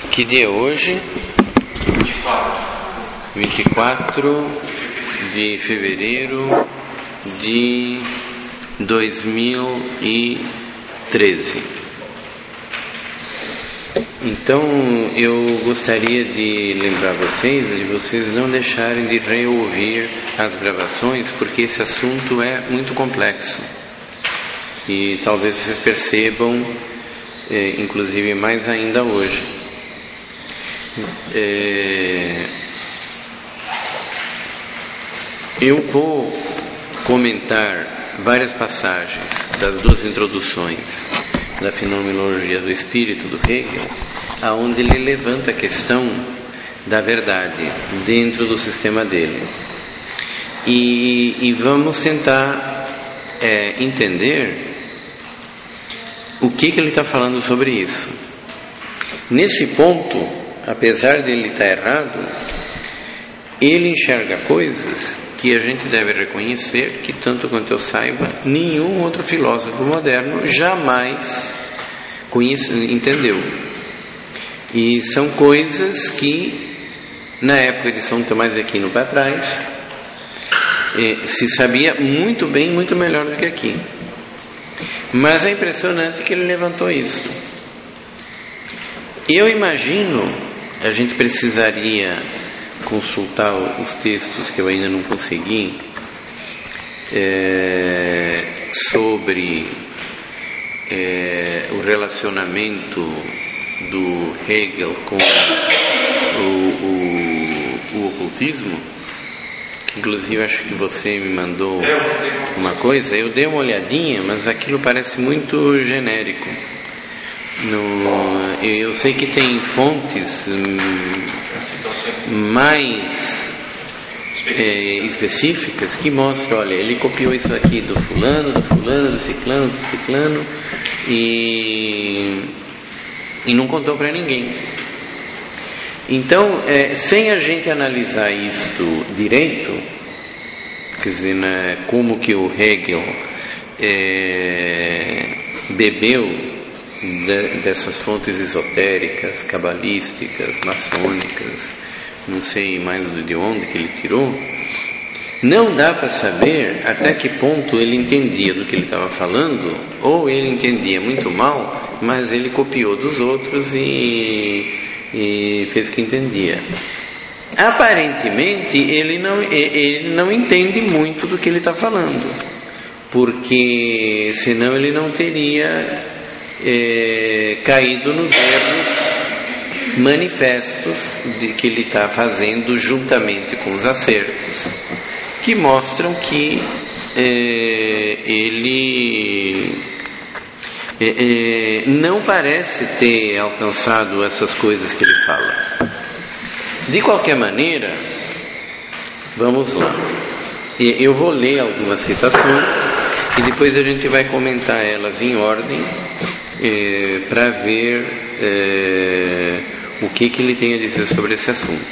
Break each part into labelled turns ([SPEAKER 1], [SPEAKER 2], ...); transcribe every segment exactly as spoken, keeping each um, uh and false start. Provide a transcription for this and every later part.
[SPEAKER 1] Que dia é hoje? vinte e quatro de fevereiro de dois mil e treze. Então eu gostaria de lembrar vocês, de vocês não deixarem de reouvir as gravações, porque esse assunto é muito complexo e talvez vocês percebam, é, inclusive mais ainda hoje. É, eu vou comentar várias passagens das duas introduções da Fenomenologia do Espírito do Hegel, aonde ele levanta a questão da verdade dentro do sistema dele, e, e vamos tentar é, entender o que, que ele está falando sobre isso. Nesse ponto, apesar de ele estar errado, ele enxerga coisas que a gente deve reconhecer que, tanto quanto eu saiba, nenhum outro filósofo moderno jamais conhece, entendeu. E são coisas que, na época de São Tomás de Aquino para trás, eh, se sabia muito bem, muito melhor do que aqui. Mas é impressionante que ele levantou isso. Eu imagino, a gente precisaria consultar os textos que eu ainda não consegui, é, sobre é, o relacionamento do Hegel com o, o, o ocultismo, que inclusive acho que você me mandou uma coisa, eu dei uma olhadinha, mas aquilo parece muito genérico. No, eu sei que tem fontes hum, mais é, específicas que mostram, olha, ele copiou isso aqui do fulano, do fulano, do ciclano, do ciclano, e, e não contou para ninguém. Então, é, sem a gente analisar isto direito, quer dizer, né, como que o Hegel é, bebeu De, dessas fontes esotéricas, cabalísticas, maçônicas, não sei mais de onde que ele tirou, não dá para saber até que ponto ele entendia do que ele estava falando, ou ele entendia muito mal, mas ele copiou dos outros e, e fez que entendia. Aparentemente ele não, ele não entende muito do que ele está falando, porque senão ele não teria É, caído nos erros manifestos de que ele está fazendo juntamente com os acertos, que mostram que é, ele é, é, não parece ter alcançado essas coisas que ele fala. De qualquer maneira, vamos lá. Eu vou ler algumas citações e depois a gente vai comentar elas em ordem, É, para ver é, o que, que ele tem a dizer sobre esse assunto.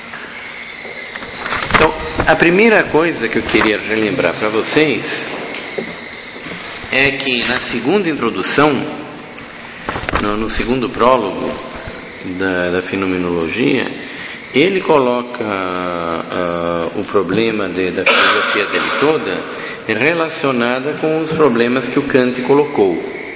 [SPEAKER 1] Então, a primeira coisa que eu queria relembrar para vocês é que na segunda introdução, no, no segundo prólogo da, da Fenomenologia, ele coloca uh, o problema de, da filosofia dele toda relacionada com os problemas que o Kant colocou.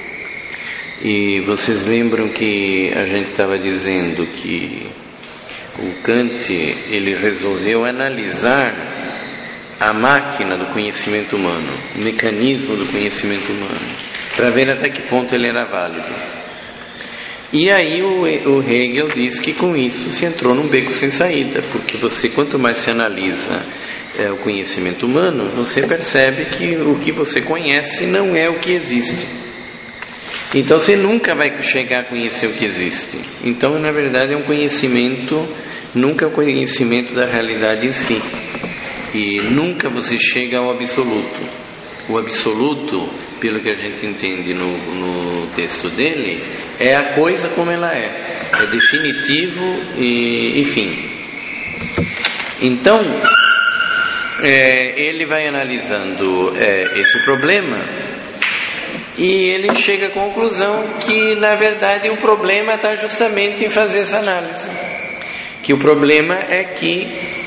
[SPEAKER 1] E vocês lembram que a gente estava dizendo que o Kant, ele resolveu analisar a máquina do conhecimento humano, o mecanismo do conhecimento humano, para ver até que ponto ele era válido. E aí o, o Hegel diz que com isso se entrou num beco sem saída, porque você, quanto mais se analisa é, o conhecimento humano, você percebe que o que você conhece não é o que existe. Então você nunca vai chegar a conhecer o que existe. Então, na verdade, é um conhecimento, nunca é um conhecimento da realidade em si. E nunca você chega ao absoluto. O absoluto, pelo que a gente entende no, no texto dele, é a coisa como ela é. É definitivo e, enfim. Então, é, ele vai analisando é, esse problema E ele chega à conclusão que, na verdade, o problema está justamente em fazer essa análise. Que o problema é que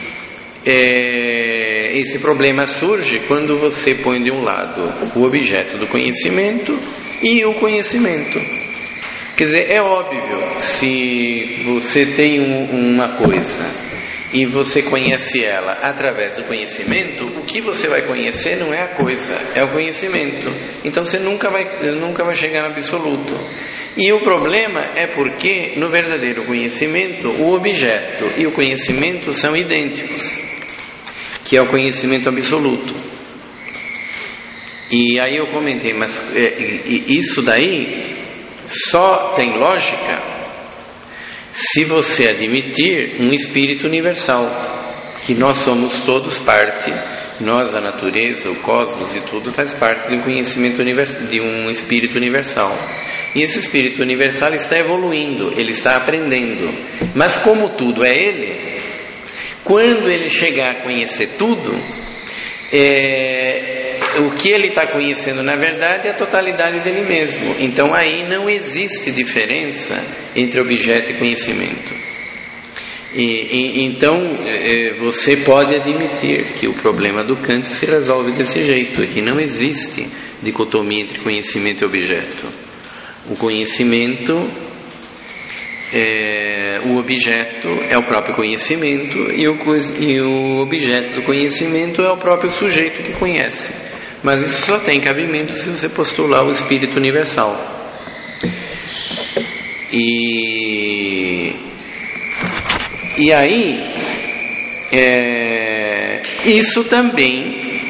[SPEAKER 1] é, esse problema surge quando você põe de um lado o objeto do conhecimento e o conhecimento. Quer dizer, é óbvio, se você tem um, uma coisa e você conhece ela através do conhecimento, o que você vai conhecer não é a coisa, é o conhecimento. Então você nunca vai, nunca vai chegar no absoluto. E o problema é porque, no verdadeiro conhecimento, o objeto e o conhecimento são idênticos, que é o conhecimento absoluto. E aí eu comentei, mas é, isso daí só tem lógica se você admitir um espírito universal, que nós somos todos parte, nós, a natureza, o cosmos e tudo faz parte de um conhecimento universal, de um espírito universal. E esse espírito universal está evoluindo, ele está aprendendo. Mas como tudo é ele, quando ele chegar a conhecer tudo, é, o que ele está conhecendo na verdade é a totalidade dele mesmo. Então aí não existe diferença entre objeto e conhecimento. E, e, então é, você pode admitir que o problema do Kant se resolve desse jeito, é que não existe dicotomia entre conhecimento e objeto. O conhecimento, é, o objeto é o próprio conhecimento e o, e o objeto do conhecimento é o próprio sujeito que conhece. Mas isso só tem cabimento se você postular o espírito universal. E, e aí, é, isso também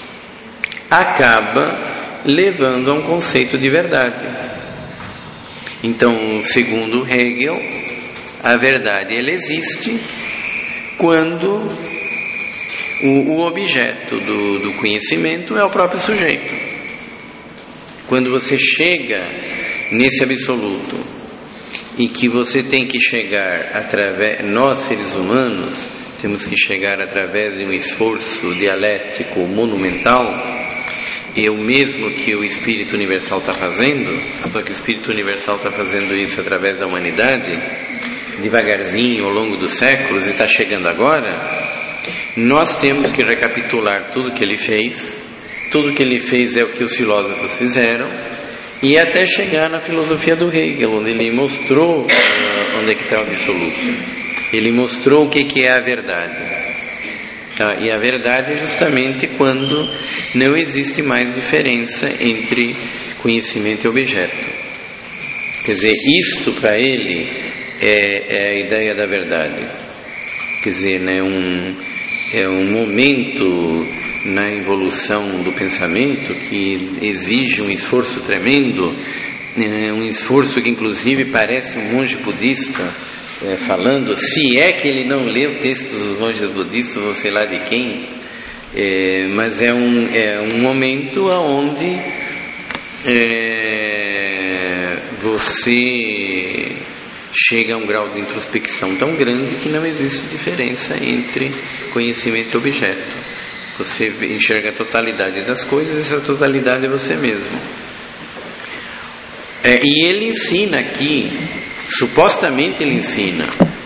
[SPEAKER 1] acaba levando a um conceito de verdade. Então, segundo Hegel, a verdade ela existe quando o, o objeto do, do conhecimento é o próprio sujeito. Quando você chega nesse absoluto e que você tem que chegar através, nós seres humanos temos que chegar através de um esforço dialético monumental, e o mesmo que o Espírito Universal está fazendo, só que o Espírito Universal está fazendo isso através da humanidade, devagarzinho ao longo dos séculos, e está chegando agora. Nós temos que recapitular tudo que ele fez. Tudo que ele fez é o que os filósofos fizeram, e até chegar na filosofia do Hegel, onde ele mostrou uh, onde é que está o absoluto. Ele mostrou o que, que é a verdade. Tá? E a verdade é justamente quando não existe mais diferença entre conhecimento e objeto. Quer dizer, isto para ele é, é a ideia da verdade. Quer dizer, né, um, é um momento na evolução do pensamento que exige um esforço tremendo, é um esforço que inclusive parece um monge budista É, falando, se é que ele não lê o texto dos monges budistas, ou sei lá de quem, é, mas é um, é um momento onde é, você chega a um grau de introspecção tão grande que não existe diferença entre conhecimento e objeto. Você enxerga a totalidade das coisas, e essa totalidade é você mesmo. É, e ele ensina aqui, supostamente ele ensina,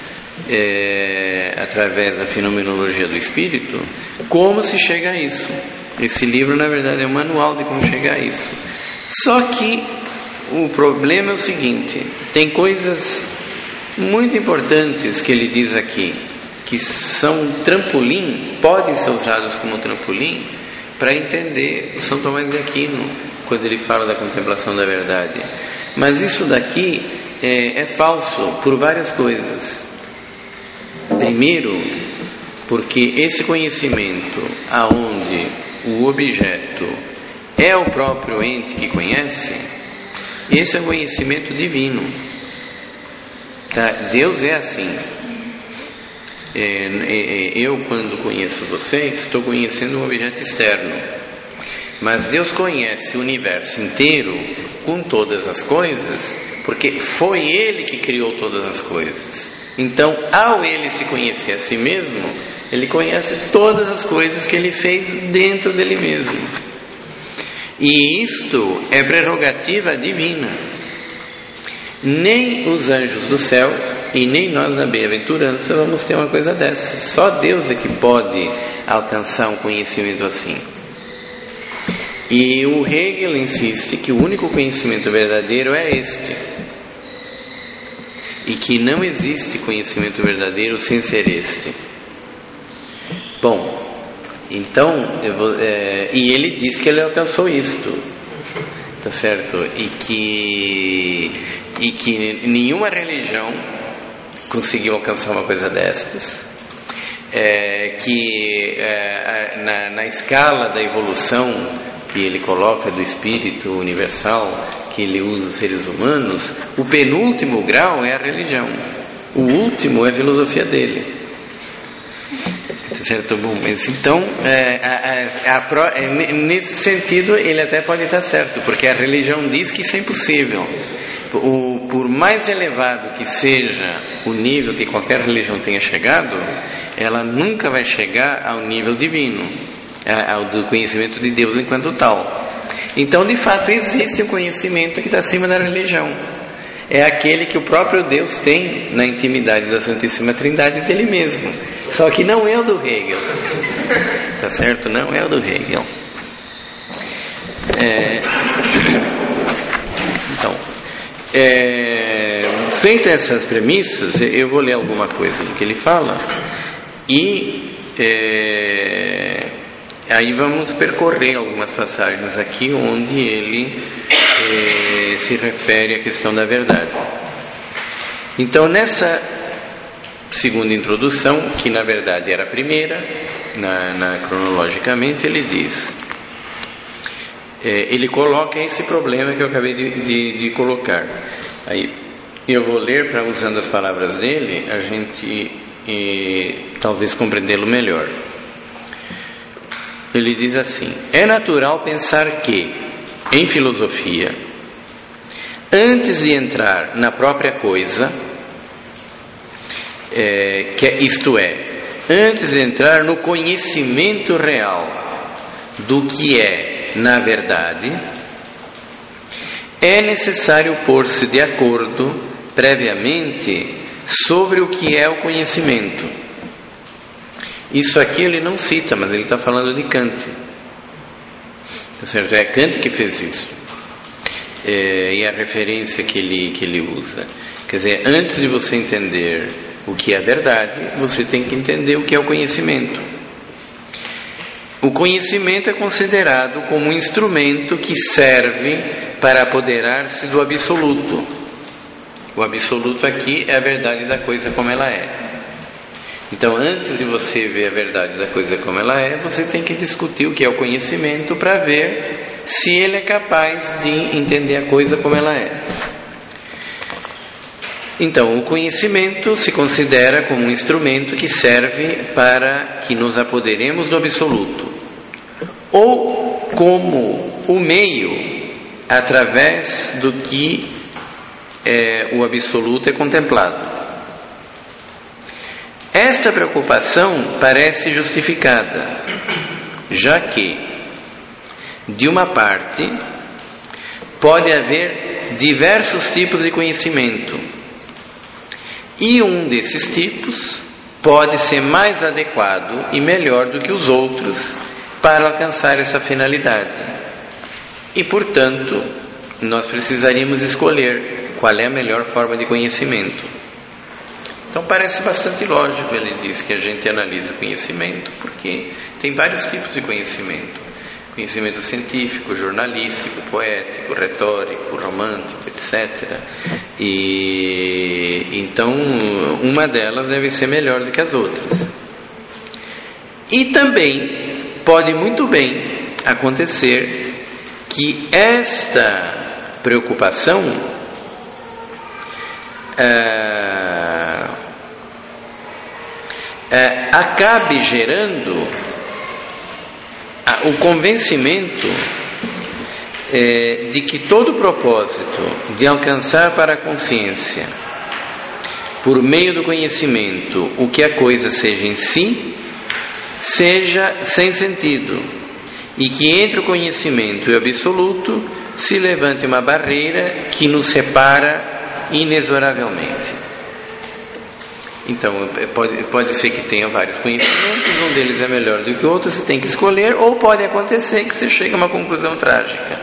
[SPEAKER 1] é, através da fenomenologia do espírito, como se chega a isso. Esse livro, na verdade, é um manual de como chegar a isso. Só que o problema é o seguinte: tem coisas muito importantes que ele diz aqui, que são trampolim, podem ser usados como trampolim para entender o São Tomás de Aquino, quando ele fala da contemplação da verdade. Mas isso daqui É, é falso por várias coisas. Primeiro, porque esse conhecimento aonde o objeto é o próprio ente que conhece, esse é um conhecimento divino. Tá? Deus é assim. É, é, eu, quando conheço você, estou conhecendo um objeto externo. Mas Deus conhece o universo inteiro com todas as coisas, porque foi Ele que criou todas as coisas. Então, ao Ele se conhecer a si mesmo, Ele conhece todas as coisas que Ele fez dentro dele mesmo. E isto é prerrogativa divina. Nem os anjos do céu e nem nós na bem-aventurança vamos ter uma coisa dessa. Só Deus é que pode alcançar um conhecimento assim. E o Hegel insiste que o único conhecimento verdadeiro é este, e que não existe conhecimento verdadeiro sem ser este. Bom, então, eu vou, é, e ele diz que ele alcançou isto, tá certo? E que, e que nenhuma religião conseguiu alcançar uma coisa destas, é, que é, na, na escala da evolução que ele coloca do espírito universal, que ele usa os seres humanos, o penúltimo grau é a religião, o último é a filosofia dele. Certo? Bom, mas então, é, a, a, a, é, nesse sentido, ele até pode estar certo, porque a religião diz que isso é impossível. O, por mais elevado que seja o nível que qualquer religião tenha chegado, ela nunca vai chegar ao nível divino, ao do conhecimento de Deus enquanto tal. Então, de fato, existe um conhecimento que está acima da religião. É aquele que o próprio Deus tem na intimidade da Santíssima Trindade dele mesmo. Só que não é o do Hegel. Tá certo? Não é o do Hegel. É... Então, é... feitas essas premissas, eu vou ler alguma coisa do que ele fala e é... aí vamos percorrer algumas passagens aqui onde ele eh, se refere à questão da verdade. Então, nessa segunda introdução, que na verdade era a primeira, na, na, cronologicamente, ele diz, eh, ele coloca esse problema que eu acabei de, de, de colocar. Aí eu vou ler, para usando as palavras dele, a gente eh, talvez compreendê-lo melhor. Ele diz assim: é natural pensar que, em filosofia, antes de entrar na própria coisa, é, que, isto é, antes de entrar no conhecimento real do que é, na verdade, é necessário pôr-se de acordo previamente sobre o que é o conhecimento. Isso aqui ele não cita, mas ele está falando de Kant. Ou seja, é Kant que fez isso. É, e a referência que ele, que ele usa. Quer dizer, antes de você entender o que é verdade, você tem que entender o que é o conhecimento. O conhecimento é considerado como um instrumento que serve para apoderar-se do absoluto. O absoluto aqui é a verdade da coisa como ela é. Então, antes de você ver a verdade da coisa como ela é, você tem que discutir o que é o conhecimento para ver se ele é capaz de entender a coisa como ela é. Então, o conhecimento se considera como um instrumento que serve para que nos apoderemos do absoluto, ou como o meio através do que é, o absoluto é contemplado. Esta preocupação parece justificada, já que, de uma parte, pode haver diversos tipos de conhecimento, e um desses tipos pode ser mais adequado e melhor do que os outros para alcançar essa finalidade. E, portanto, nós precisaríamos escolher qual é a melhor forma de conhecimento. Então parece bastante lógico, ele diz, que a gente analisa o conhecimento, porque tem vários tipos de conhecimento. Conhecimento científico, jornalístico, poético, retórico, romântico, etcétera. E então uma delas deve ser melhor do que as outras. E também pode muito bem acontecer que esta preocupação é, é, acabe gerando o convencimento é, de que todo o propósito de alcançar para a consciência, por meio do conhecimento, o que a coisa seja em si, seja sem sentido, e que entre o conhecimento e o absoluto se levante uma barreira que nos separa inexoravelmente. Então, pode, pode ser que tenha vários conhecimentos, um deles é melhor do que o outro, você tem que escolher, ou pode acontecer que você chegue a uma conclusão trágica.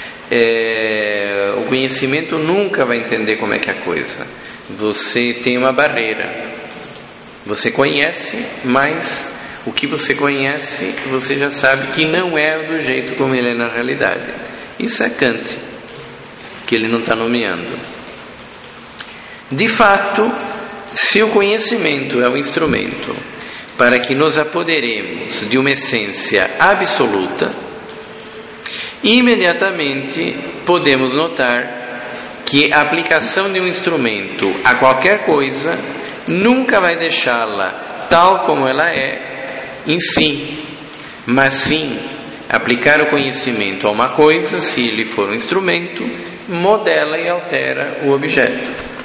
[SPEAKER 1] É, o conhecimento nunca vai entender como é que é a coisa. Você tem uma barreira. Você conhece, mas o que você conhece, você já sabe que não é do jeito como ele é na realidade. Isso é Kant, que ele não está nomeando. De fato, se o conhecimento é o instrumento para que nos apoderemos de uma essência absoluta, imediatamente podemos notar que a aplicação de um instrumento a qualquer coisa nunca vai deixá-la tal como ela é em si, mas sim aplicar o conhecimento a uma coisa, se ele for um instrumento, modela e altera o objeto.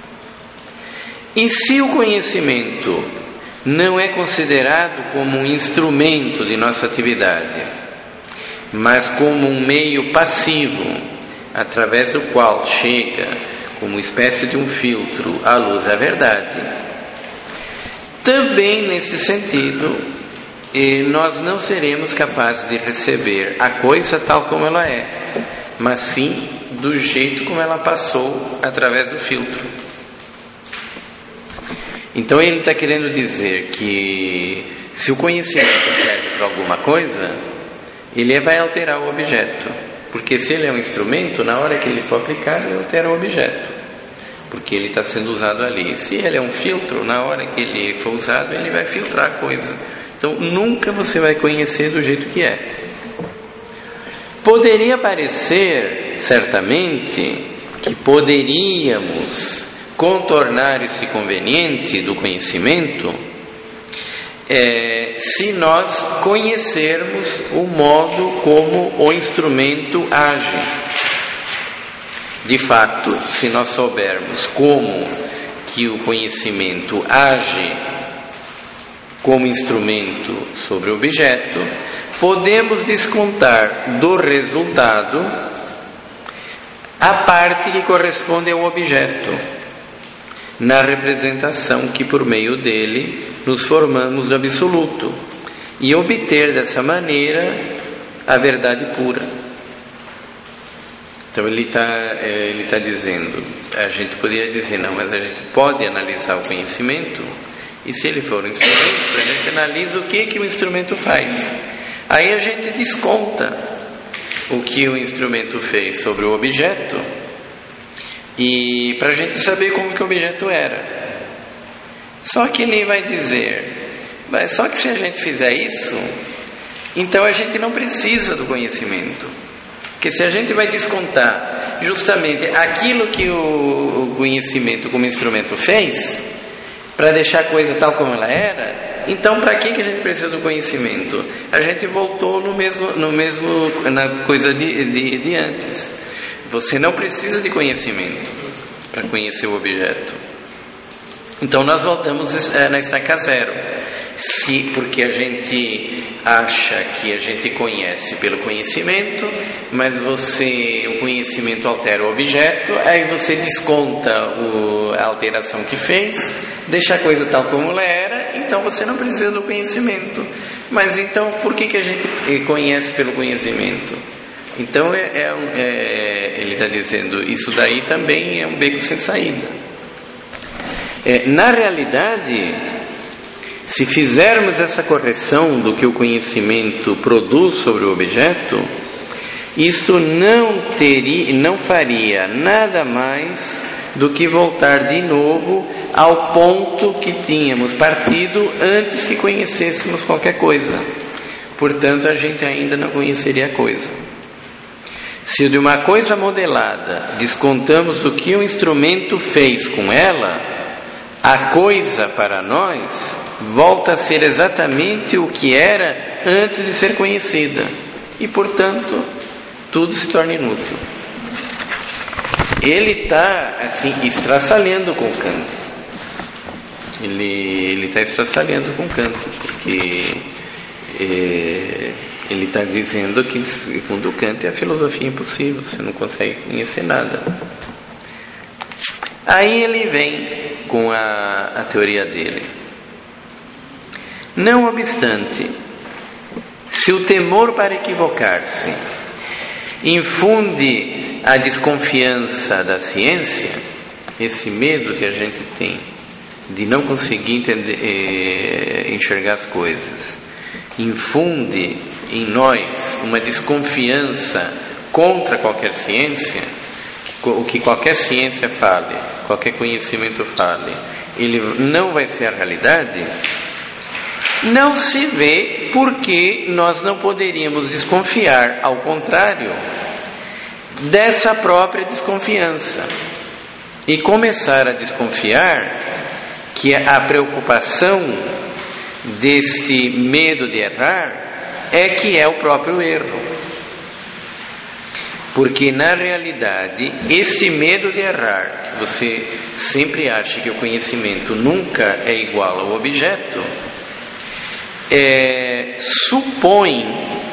[SPEAKER 1] E se o conhecimento não é considerado como um instrumento de nossa atividade, mas como um meio passivo, através do qual chega, como espécie de um filtro, a luz da verdade, também nesse sentido, nós não seremos capazes de receber a coisa tal como ela é, mas sim do jeito como ela passou através do filtro. Então ele está querendo dizer que se o conhecimento serve para alguma coisa, ele vai alterar o objeto, porque se ele é um instrumento, na hora que ele for aplicado, ele altera o objeto, porque ele está sendo usado ali. Se ele é um filtro, na hora que ele for usado, ele vai filtrar a coisa. Então nunca você vai conhecer do jeito que é. Poderia parecer, certamente, que poderíamos contornar esse conveniente do conhecimento é, se nós conhecermos o modo como o instrumento age. De fato, se nós soubermos como que o conhecimento age como instrumento sobre o objeto, podemos descontar do resultado a parte que corresponde ao objeto, na representação que por meio dele nos formamos do absoluto, e obter dessa maneira a verdade pura. Então ele está ele tá dizendo, a gente poderia dizer, não, mas a gente pode analisar o conhecimento, e se ele for um instrumento, a gente analisa o que, que o instrumento faz. Aí a gente desconta o que o instrumento fez sobre o objeto, e para a gente saber como que o objeto era. Só que ele vai dizer, mas só que se a gente fizer isso, então a gente não precisa do conhecimento, porque se a gente vai descontar justamente aquilo que o conhecimento como instrumento fez, para deixar a coisa tal como ela era, então para que, que a gente precisa do conhecimento? A gente voltou no mesmo, no mesmo na coisa de, de, de antes. Você não precisa de conhecimento para conhecer o objeto. Então nós voltamos na estaca zero. Se, porque a gente acha que a gente conhece pelo conhecimento, mas você, o conhecimento altera o objeto, aí você desconta o, a alteração que fez, deixa a coisa tal como ela era, então você não precisa do conhecimento. Mas então por que, que a gente conhece pelo conhecimento? Então é, é, é, ele está dizendo, isso daí também é um beco sem saída. É, na realidade, se fizermos essa correção do que o conhecimento produz sobre o objeto, isto não teria, não faria nada mais do que voltar de novo ao ponto que tínhamos partido antes que conhecêssemos qualquer coisa. Portanto, a gente ainda não conheceria a coisa. Se de uma coisa modelada descontamos o que o instrumento fez com ela, a coisa para nós volta a ser exatamente o que era antes de ser conhecida, e portanto tudo se torna inútil. Ele está assim estraçalhando com Kant. Ele ele está estraçalhando com Kant, porque É, ele está dizendo que, segundo Kant, a filosofia é impossível, você não consegue conhecer nada. Aí ele vem com a, a teoria dele. Não obstante, se o temor para equivocar-se infunde a desconfiança da ciência, esse medo que a gente tem de não conseguir entender, eh, enxergar as coisas, infunde em nós uma desconfiança contra qualquer ciência, que, o que qualquer ciência fale, qualquer conhecimento fale, ele não vai ser a realidade. Não se vê porque nós não poderíamos desconfiar, ao contrário, dessa própria desconfiança, e começar a desconfiar que a preocupação deste medo de errar é que é o próprio erro. Porque na realidade, este medo de errar, que você sempre acha que o conhecimento nunca é igual ao objeto, É, supõe,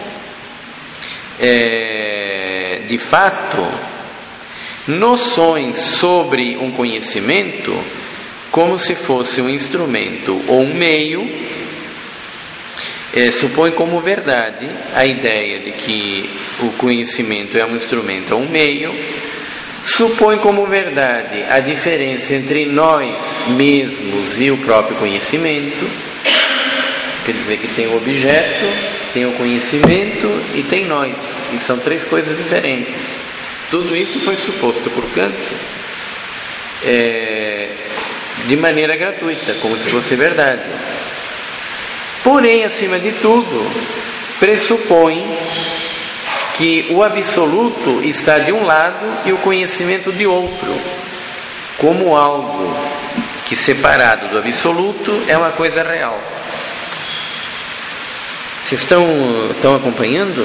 [SPEAKER 1] é, de fato, noções sobre um conhecimento como se fosse um instrumento ou um meio. É, supõe como verdade a ideia de que o conhecimento é um instrumento ou um meio. Supõe como verdade a diferença entre nós mesmos e o próprio conhecimento. Quer dizer que tem o objeto, tem o conhecimento e tem nós. E são três coisas diferentes. Tudo isso foi suposto por Kant é, de maneira gratuita, como se fosse verdade. Porém, acima de tudo, pressupõe que o absoluto está de um lado e o conhecimento de outro, como algo que, separado do absoluto, é uma coisa real. Vocês estão, estão acompanhando?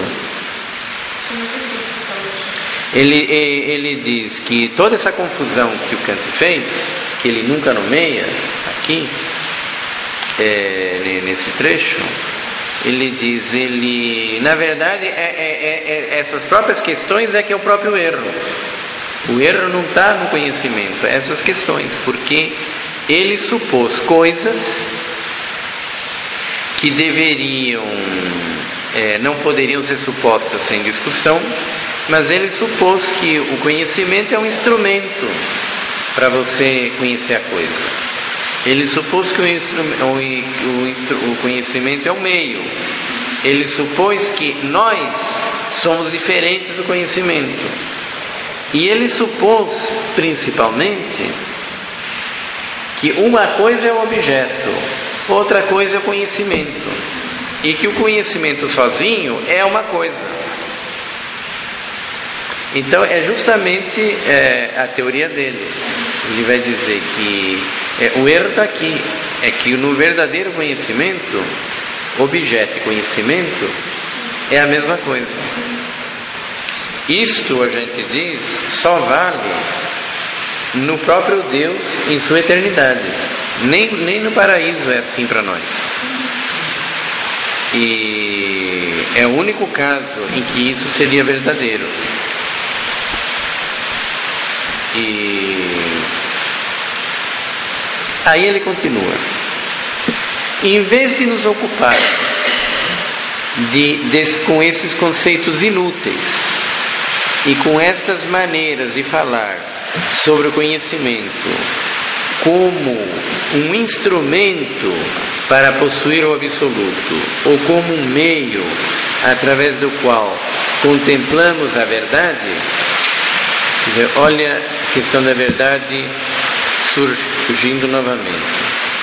[SPEAKER 1] Ele, ele diz que toda essa confusão que o Kant fez, que ele nunca nomeia aqui, é, nesse trecho, ele diz, ele, na verdade, é, é, é, essas próprias questões é que é o próprio erro. O erro não está no conhecimento, é essas questões, porque ele supôs coisas que deveriam, é, não poderiam ser supostas sem discussão, mas ele supôs que o conhecimento é um instrumento para você conhecer a coisa. Ele supôs que o, instru- o, o, instru- o conhecimento é um meio. Ele supôs que nós somos diferentes do conhecimento. E ele supôs, principalmente, que uma coisa é o objeto, outra coisa é o conhecimento, e que o conhecimento sozinho é uma coisa. Então é justamente é, a teoria dele. Ele vai dizer que é, o erro está aqui, é que no verdadeiro conhecimento, objeto e conhecimento é a mesma coisa. Isto, a gente diz, só vale no próprio Deus em sua eternidade. Nem, nem no paraíso é assim para nós. E é o único caso em que isso seria verdadeiro. E aí ele continua: em vez de nos ocupar de, de, com esses conceitos inúteis e com estas maneiras de falar sobre o conhecimento como um instrumento para possuir o absoluto, ou como um meio através do qual contemplamos a verdade, quer dizer, olha a questão da verdade surgindo novamente.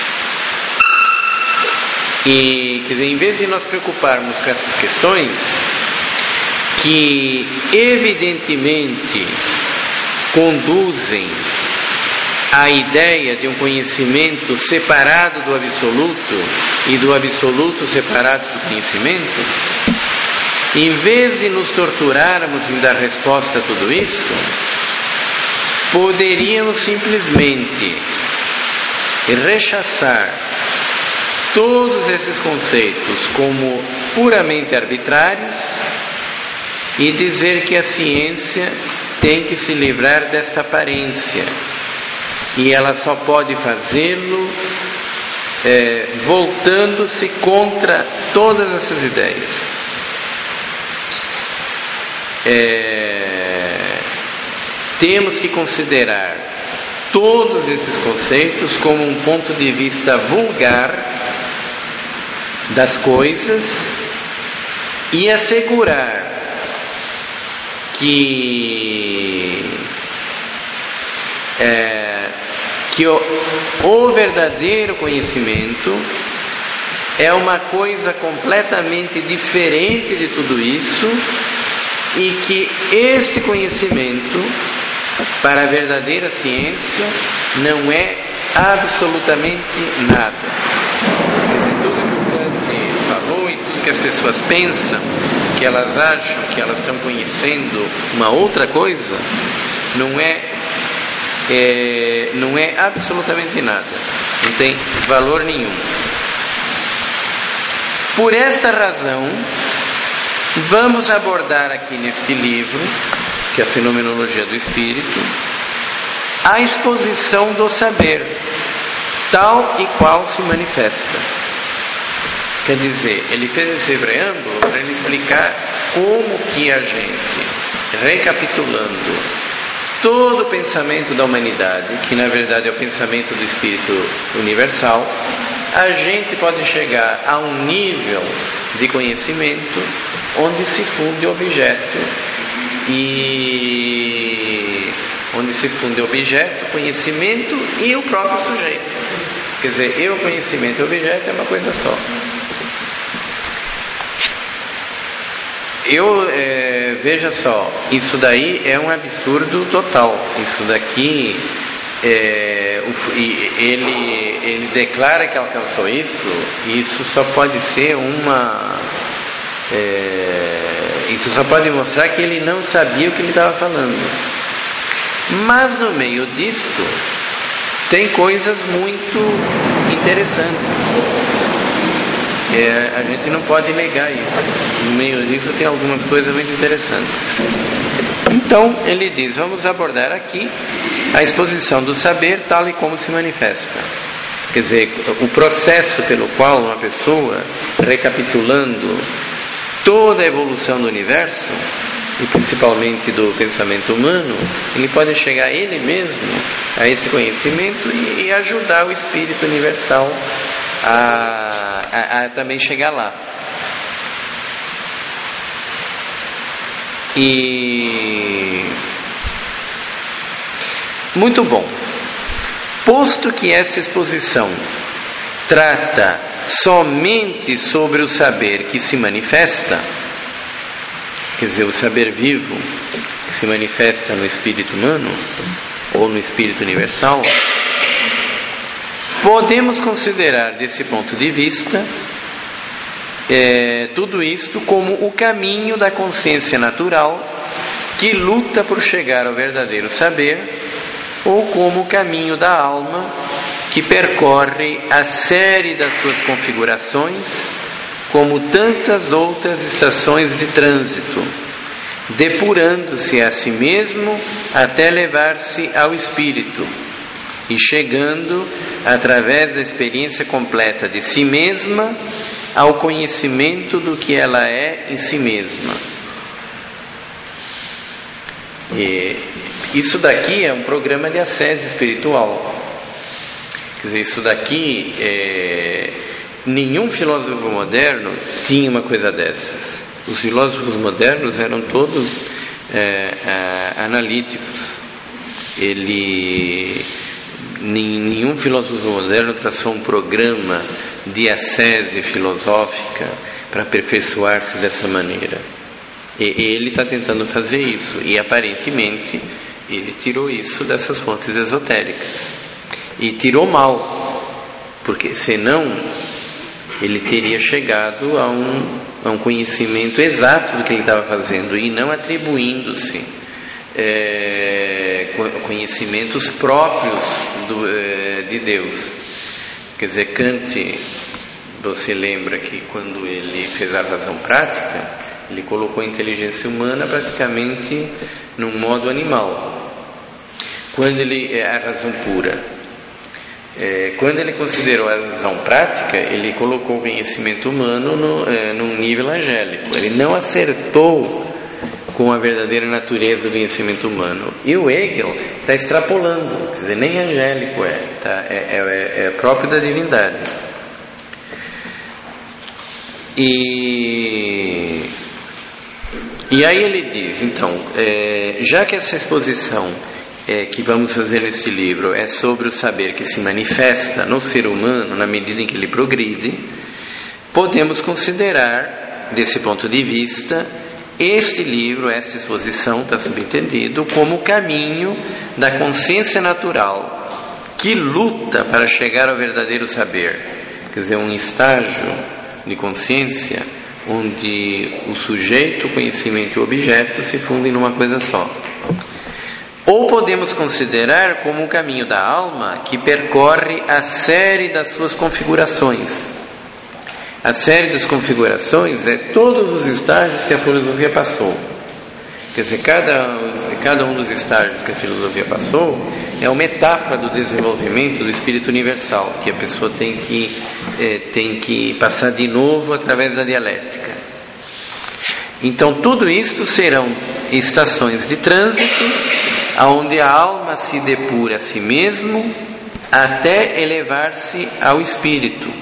[SPEAKER 1] E, quer dizer, em vez de nós preocuparmos com essas questões, que evidentemente conduzem à ideia de um conhecimento separado do absoluto e do absoluto separado do conhecimento, em vez de nos torturarmos em dar resposta a tudo isso, poderíamos simplesmente rechaçar todos esses conceitos como puramente arbitrários e dizer que a ciência tem que se livrar desta aparência e ela só pode fazê-lo é, voltando-se contra todas essas ideias. É, temos que considerar todos esses conceitos como um ponto de vista vulgar das coisas e assegurar que é, que o, o verdadeiro conhecimento é uma coisa completamente diferente de tudo isso e que este conhecimento para a verdadeira ciência não é absolutamente nada. Tudo que o Kant falou e tudo que as pessoas pensam, que elas acham que elas estão conhecendo uma outra coisa, não é, é, não é absolutamente nada, não tem valor nenhum. Por esta razão, vamos abordar aqui neste livro, que é a Fenomenologia do Espírito, a exposição do saber, tal e qual se manifesta. Quer dizer, ele fez esse preâmbulo para ele explicar como que a gente, recapitulando todo o pensamento da humanidade, que na verdade é o pensamento do Espírito Universal, a gente pode chegar a um nível de conhecimento onde se funde o objeto e onde se funde o objeto, conhecimento e o próprio sujeito. Quer dizer, eu, conhecimento e objeto é uma coisa só. Eu, é, veja só, isso daí é um absurdo total. Isso daqui, é, o, ele, ele declara que alcançou isso, e isso só pode ser uma... É, isso só pode mostrar que ele não sabia o que ele estava falando. Mas no meio disto tem coisas muito interessantes. É, a gente não pode negar isso. No meio disso tem algumas coisas muito interessantes. Então ele diz: vamos abordar aqui a exposição do saber tal e como se manifesta. Quer dizer, o processo pelo qual uma pessoa, recapitulando toda a evolução do universo, e principalmente do pensamento humano, ele pode chegar ele mesmo a esse conhecimento e, e ajudar o Espírito Universal a, a, a também chegar lá. E muito bom. Posto que essa exposição trata somente sobre o saber que se manifesta, quer dizer, o saber vivo que se manifesta no espírito humano ou no espírito universal, podemos considerar desse ponto de vista é, tudo isto como o caminho da consciência natural que luta por chegar ao verdadeiro saber, ou como o caminho da alma que percorre a série das suas configurações, como tantas outras estações de trânsito, depurando-se a si mesmo até levar-se ao espírito e chegando, através da experiência completa de si mesma, ao conhecimento do que ela é em si mesma. E isso daqui é um programa de ascese espiritual. Quer dizer, isso daqui, é, nenhum filósofo moderno tinha uma coisa dessas. Os filósofos modernos eram todos é, é, analíticos. Ele, nenhum filósofo moderno traçou um programa de ascese filosófica para aperfeiçoar-se dessa maneira. E ele está tentando fazer isso, e aparentemente ele tirou isso dessas fontes esotéricas. E tirou mal, porque senão ele teria chegado a um, a um conhecimento exato do que ele estava fazendo, e não atribuindo-se é, conhecimentos próprios do, é, de Deus. Quer dizer, Kant você lembra que quando ele fez a razão prática, ele colocou a inteligência humana praticamente num modo animal. Quando ele é a razão pura, é, quando ele considerou a razão prática, ele colocou o conhecimento humano no, é, num nível angélico. Ele não acertou com a verdadeira natureza do conhecimento humano. E o Hegel está extrapolando, quer dizer, nem angélico é, tá? é, é, é próprio da divindade. E, e aí ele diz, então, é, já que essa exposição é, que vamos fazer neste livro é sobre o saber que se manifesta no ser humano na medida em que ele progride, podemos considerar, desse ponto de vista, este livro, esta exposição, está subentendido como o caminho da consciência natural que luta para chegar ao verdadeiro saber, quer dizer, um estágio de consciência onde o sujeito, o conhecimento e o objeto se fundem numa coisa só. Ou podemos considerar como um caminho da alma que percorre a série das suas configurações. A série das configurações é todos os estágios que a filosofia passou. Quer dizer, cada, cada um dos estágios que a filosofia passou é uma etapa do desenvolvimento do espírito universal, que a pessoa tem que, é, tem que passar de novo através da dialética. Então, tudo isto serão estações de trânsito, onde a alma se depura a si mesmo até elevar-se ao espírito.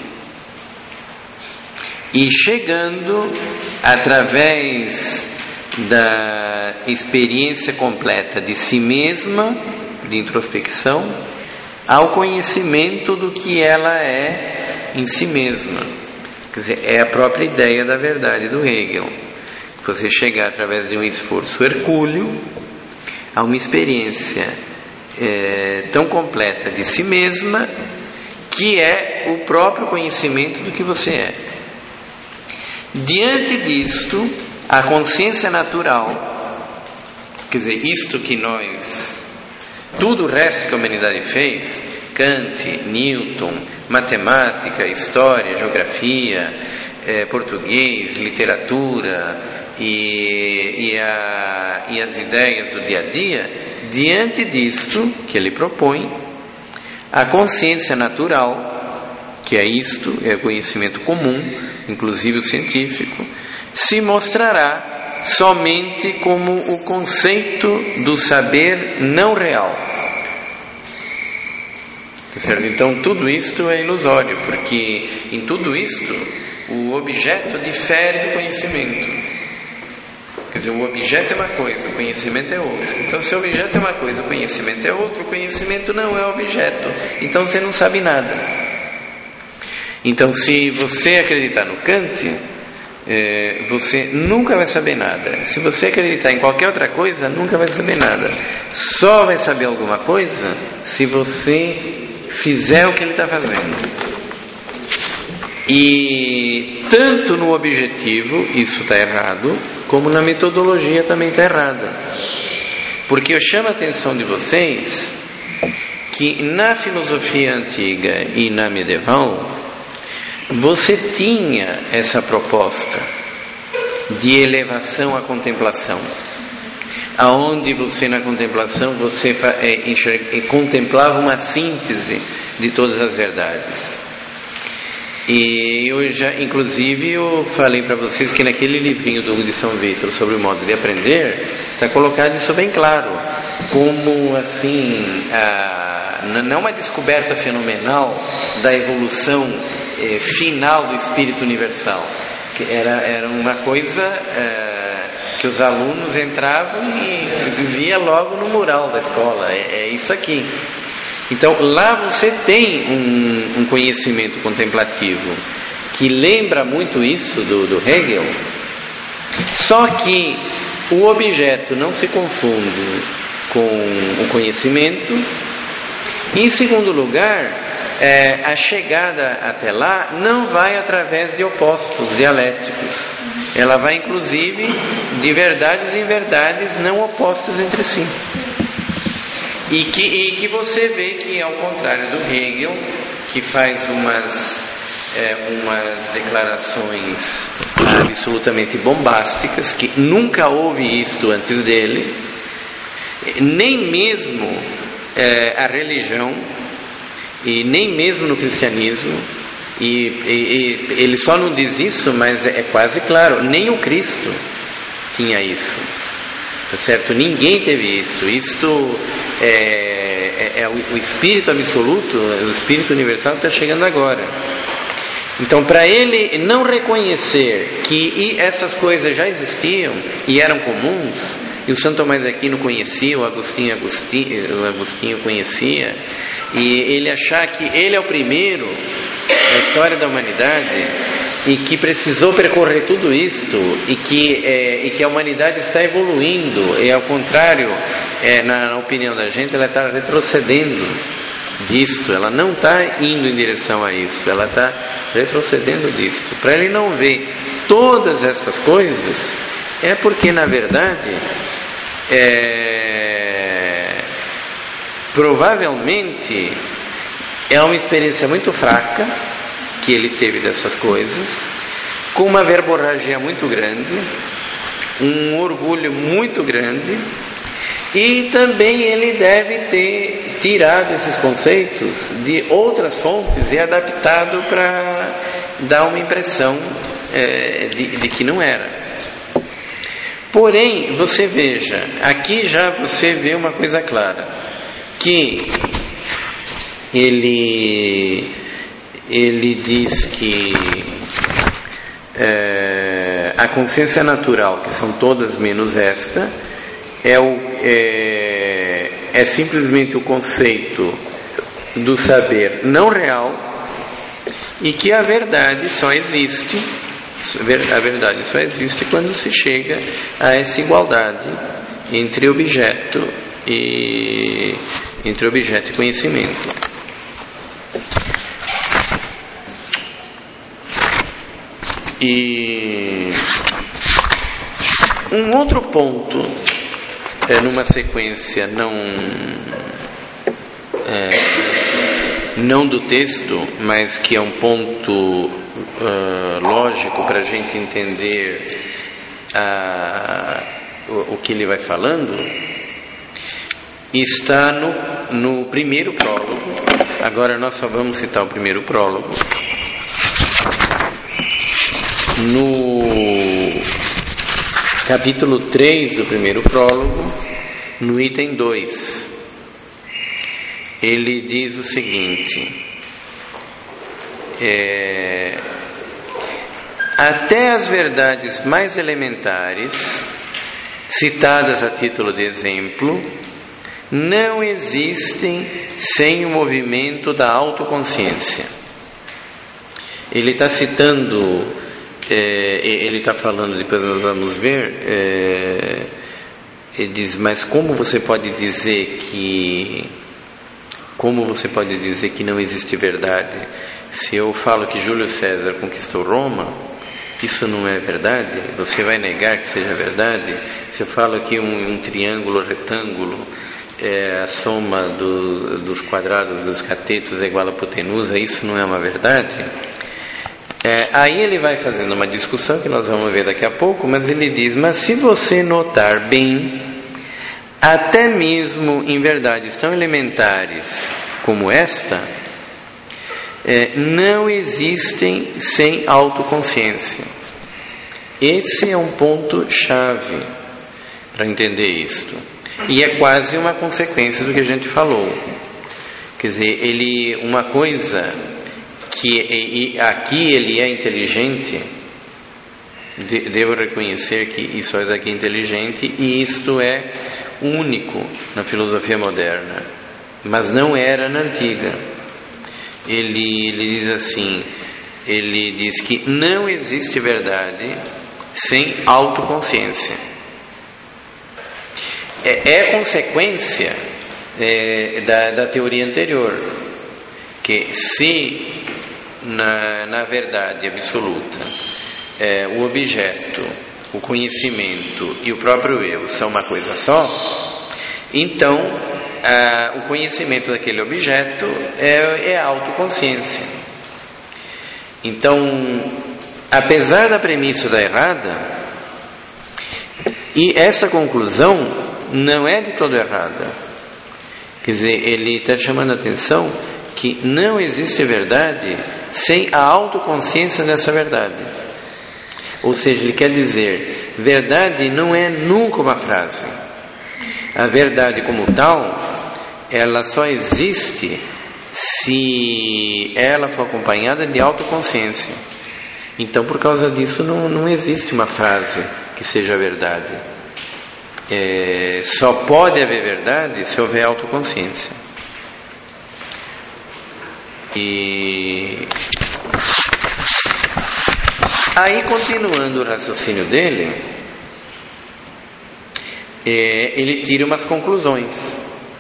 [SPEAKER 1] E chegando, através da experiência completa de si mesma, de introspecção, ao conhecimento do que ela é em si mesma. Quer dizer, é a própria ideia da verdade do Hegel. Você chegar através de um esforço hercúleo a uma experiência é, tão completa de si mesma, que é o próprio conhecimento do que você é. Diante disto, a consciência natural, quer dizer, isto que nós, tudo o resto que a humanidade fez, Kant, Newton, matemática, história, geografia, é, português, literatura e, e, a, e as ideias do dia a dia, diante disto que ele propõe, a consciência natural, que é isto, é o conhecimento comum, inclusive o científico, se mostrará somente como o conceito do saber não real. Certo? Então tudo isto é ilusório, porque em tudo isto o objeto difere do conhecimento. Quer dizer, o objeto é uma coisa, o conhecimento é outra. Então se o objeto é uma coisa, o conhecimento é outro, o conhecimento não é objeto. Então você não sabe nada. Então se você acreditar no Kant, É, você nunca vai saber nada. Se você acreditar em qualquer outra coisa, nunca vai saber nada. Só vai saber alguma coisa se você fizer o que ele está fazendo. E tanto no objetivo isso está errado, como na metodologia também está errada. Porque eu chamo a atenção de vocês que na filosofia antiga e na medieval você tinha essa proposta de elevação à contemplação, aonde você na contemplação você é, enxerga, contemplava uma síntese de todas as verdades. E eu já, inclusive, eu falei para vocês que naquele livrinho do Hugo de São Vítor sobre o modo de aprender está colocado isso bem claro, como assim, a, não uma descoberta fenomenal da evolução eh, final do espírito universal, que era, era uma coisa eh, que os alunos entravam e via logo no mural da escola, é, é isso aqui. Então lá você tem um, um conhecimento contemplativo que lembra muito isso do, do Hegel, só que o objeto não se confunde com o conhecimento. Em segundo lugar, é, a chegada até lá não vai através de opostos dialéticos, ela vai inclusive de verdades em verdades não opostas entre si. E que, e que você vê que, ao contrário do Hegel, que faz umas é, umas declarações absolutamente bombásticas, que nunca houve isto antes dele, nem mesmo é, a religião, e nem mesmo no cristianismo, e, e, e ele só não diz isso, mas é, é quase claro, nem o Cristo tinha isso, tá certo? Ninguém teve isso. Isto é, é, é o, o Espírito absoluto, o Espírito universal está chegando agora. Então, para ele não reconhecer que essas coisas já existiam e eram comuns, e o Santo Tomás de Aquino conhecia, o Agostinho, Agostinho, o Agostinho conhecia, e ele achar que ele é o primeiro na história da humanidade e que precisou percorrer tudo isto, e que, é, e que a humanidade está evoluindo, e ao contrário, é, na, na opinião da gente, ela está retrocedendo disto, ela não está indo em direção a isso, ela está retrocedendo disto. Para ele não ver todas estas coisas, é porque na verdade é, provavelmente é uma experiência muito fraca que ele teve dessas coisas, com uma verborragia muito grande, um orgulho muito grande, e também ele deve ter tirado esses conceitos de outras fontes e adaptado para dar uma impressão é, de, de que não era. Porém, você veja, aqui já você vê uma coisa clara, que ele, ele diz que é, a consciência natural, que são todas menos esta, é, o, é, é simplesmente o conceito do saber não real, e que a verdade só existe, a verdade só existe quando se chega a essa igualdade entre objeto e entre objeto e conhecimento. E um outro ponto, é, numa sequência não é, não do texto, mas que é um ponto uh, lógico para a gente entender uh, o, o que ele vai falando, está no, no primeiro prólogo. Agora nós só vamos citar o primeiro prólogo. No capítulo três do primeiro prólogo, no item dois, ele diz o seguinte: é, até as verdades mais elementares, citadas a título de exemplo, não existem sem o movimento da autoconsciência. Ele está citando, é, ele está falando, depois nós vamos ver, é, ele diz, mas como você pode dizer que como você pode dizer que não existe verdade? Se eu falo que Júlio César conquistou Roma, isso não é verdade? Você vai negar que seja verdade? Se eu falo que um, um triângulo retângulo, é, a soma do, dos quadrados dos catetos é igual a hipotenusa, isso não é uma verdade? É, aí ele vai fazendo uma discussão que nós vamos ver daqui a pouco, mas ele diz, mas se você notar bem, até mesmo em verdades tão elementares como esta, é, não existem sem autoconsciência. Esse é um ponto chave para entender isto, e é quase uma consequência do que a gente falou. Quer dizer, ele, uma coisa que e, e aqui ele é inteligente, de, devo reconhecer que isso é daqui inteligente, e isto é único na filosofia moderna, mas não era na antiga. Ele, ele diz assim, ele diz que não existe verdade sem autoconsciência. É, é consequência é, da, da teoria anterior, que se na, na verdade absoluta é, o objeto, o conhecimento e o próprio eu são uma coisa só, então ah, o conhecimento daquele objeto é, é a autoconsciência. Então, apesar da premissa da errada, e essa conclusão não é de todo errada. Quer dizer, ele está chamando a atenção que não existe verdade sem a autoconsciência dessa verdade. Ou seja, ele quer dizer, verdade não é nunca uma frase. A verdade como tal, ela só existe se ela for acompanhada de autoconsciência. Então, por causa disso, não, não existe uma frase que seja verdade. É, só pode haver verdade se houver autoconsciência. E aí, continuando o raciocínio dele, é, ele tira umas conclusões.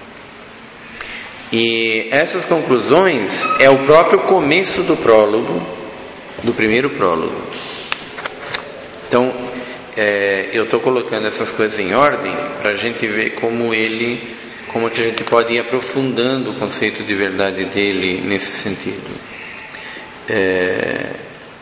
[SPEAKER 1] E essas conclusões é o próprio começo do prólogo, do primeiro prólogo. Então, é, eu estou colocando essas coisas em ordem para a gente ver como ele, como que a gente pode ir aprofundando o conceito de verdade dele nesse sentido. É,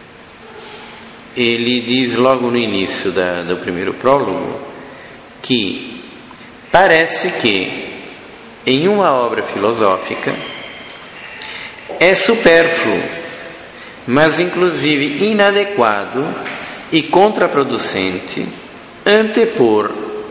[SPEAKER 1] ele diz logo no início da, do primeiro prólogo que parece que em uma obra filosófica é supérfluo, mas inclusive inadequado e contraproducente antepor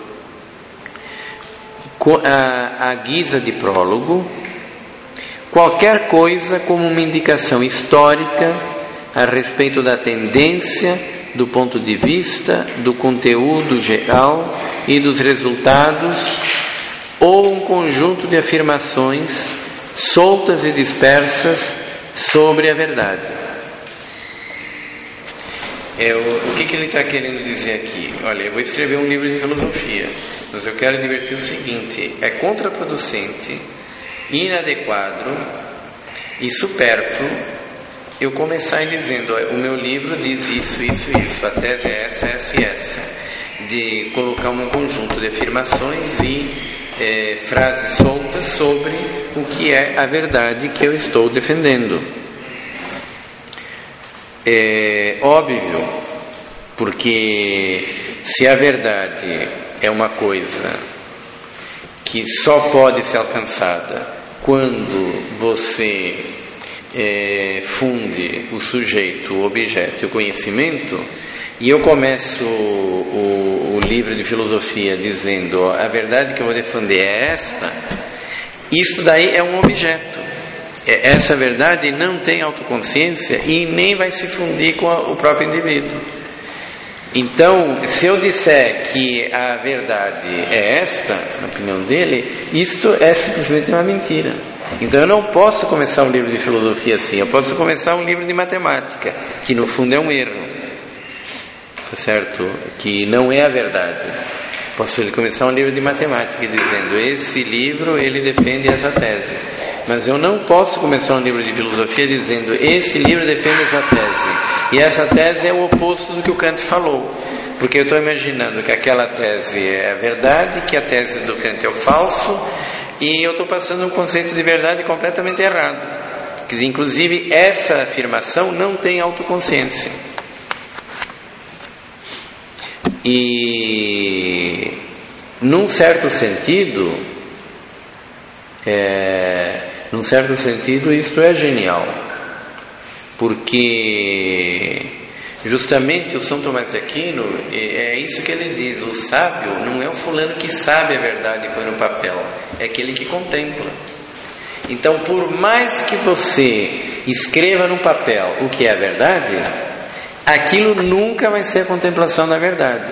[SPEAKER 1] a, a guisa de prólogo qualquer coisa como uma indicação histórica a respeito da tendência, do ponto de vista, do conteúdo geral e dos resultados, ou um conjunto de afirmações soltas e dispersas sobre a verdade. É, o, o que, que ele está querendo dizer aqui? Olha, eu vou escrever um livro de filosofia, mas eu quero divertir o seguinte: é contraproducente, inadequado e supérfluo eu começar dizendo, o meu livro diz isso, isso, isso, a tese é essa, essa e essa, de colocar um conjunto de afirmações e é, frases soltas sobre o que é a verdade que eu estou defendendo. É óbvio, porque se a verdade é uma coisa que só pode ser alcançada quando você é, funde o sujeito, o objeto e o conhecimento, e eu começo o, o livro de filosofia dizendo a verdade que eu vou defender é esta, isso daí é um objeto. Essa verdade não tem autoconsciência e nem vai se fundir com a, o próprio indivíduo. Então, se eu disser que a verdade é esta, na opinião dele, isto é simplesmente uma mentira. Então eu não posso começar um livro de filosofia assim, eu posso começar um livro de matemática, que no fundo é um erro, tá certo? Que não é a verdade. Posso começar um livro de matemática dizendo, esse livro ele defende essa tese. Mas eu não posso começar um livro de filosofia dizendo, esse livro defende essa tese. E essa tese é o oposto do que o Kant falou. Porque eu estou imaginando que aquela tese é a verdade, que a tese do Kant é o falso, e eu estou passando um conceito de verdade completamente errado. Quer dizer, inclusive, essa afirmação não tem autoconsciência. E, num certo sentido, é, num certo sentido, isto é genial, porque justamente o São Tomás de Aquino, é isso que ele diz, o sábio não é o fulano que sabe a verdade e põe no papel, é aquele que contempla. Então, por mais que você escreva no papel o que é a verdade, aquilo nunca vai ser a contemplação da verdade.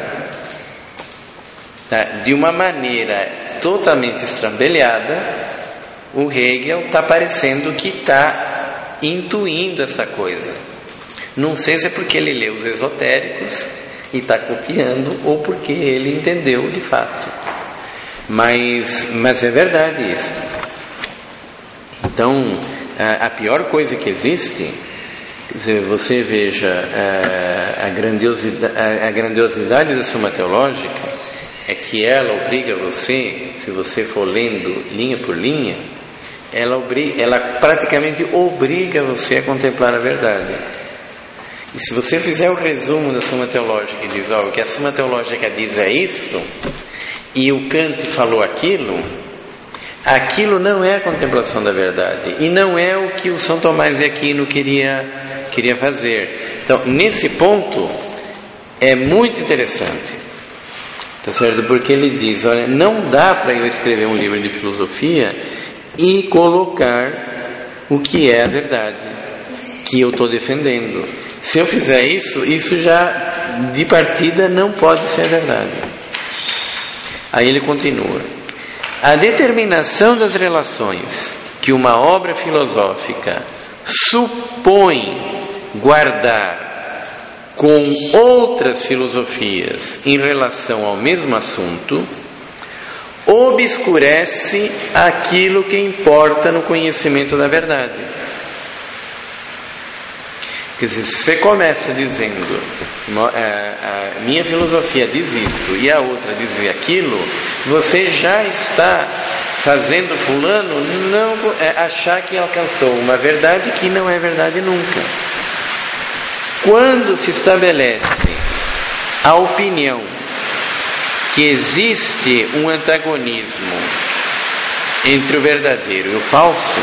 [SPEAKER 1] Tá? De uma maneira totalmente estrambelhada, o Hegel está parecendo que está intuindo essa coisa. Não sei se é porque ele lê os esotéricos e está copiando, ou porque ele entendeu de fato. Mas, mas é verdade isso. Então, a, a pior coisa que existe, quer dizer, você veja a, a, grandiosidade, a, a grandiosidade da Suma Teológica, é que ela obriga você, se você for lendo linha por linha, ela, obriga, ela praticamente obriga você a contemplar a verdade. E se você fizer o resumo da Suma Teológica e diz, ó, o que a Suma Teológica diz é isso, e o Kant falou aquilo, aquilo não é a contemplação da verdade, e não é o que o São Tomás de Aquino queria, queria fazer. Então, nesse ponto, é muito interessante, tá certo? Porque ele diz, olha, não dá para eu escrever um livro de filosofia e colocar o que é a verdade, que eu estou defendendo. Se eu fizer isso, isso já de partida não pode ser a verdade. Aí ele continua: a determinação das relações que uma obra filosófica supõe guardar com outras filosofias em relação ao mesmo assunto obscurece aquilo que importa no conhecimento da verdade. Quer dizer, se você começa dizendo a minha filosofia diz isto e a outra diz aquilo, você já está fazendo fulano não achar que alcançou uma verdade que não é verdade nunca. Quando se estabelece a opinião que existe um antagonismo entre o verdadeiro e o falso,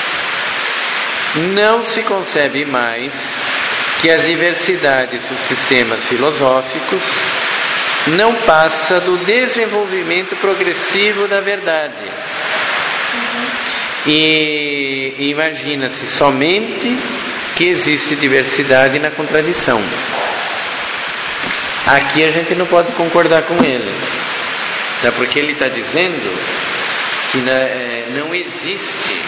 [SPEAKER 1] não se concebe mais que as diversidades dos sistemas filosóficos não passa do desenvolvimento progressivo da verdade. E imagina-se somente que existe diversidade na contradição. Aqui a gente não pode concordar com ele, tá? Porque ele está dizendo que não existe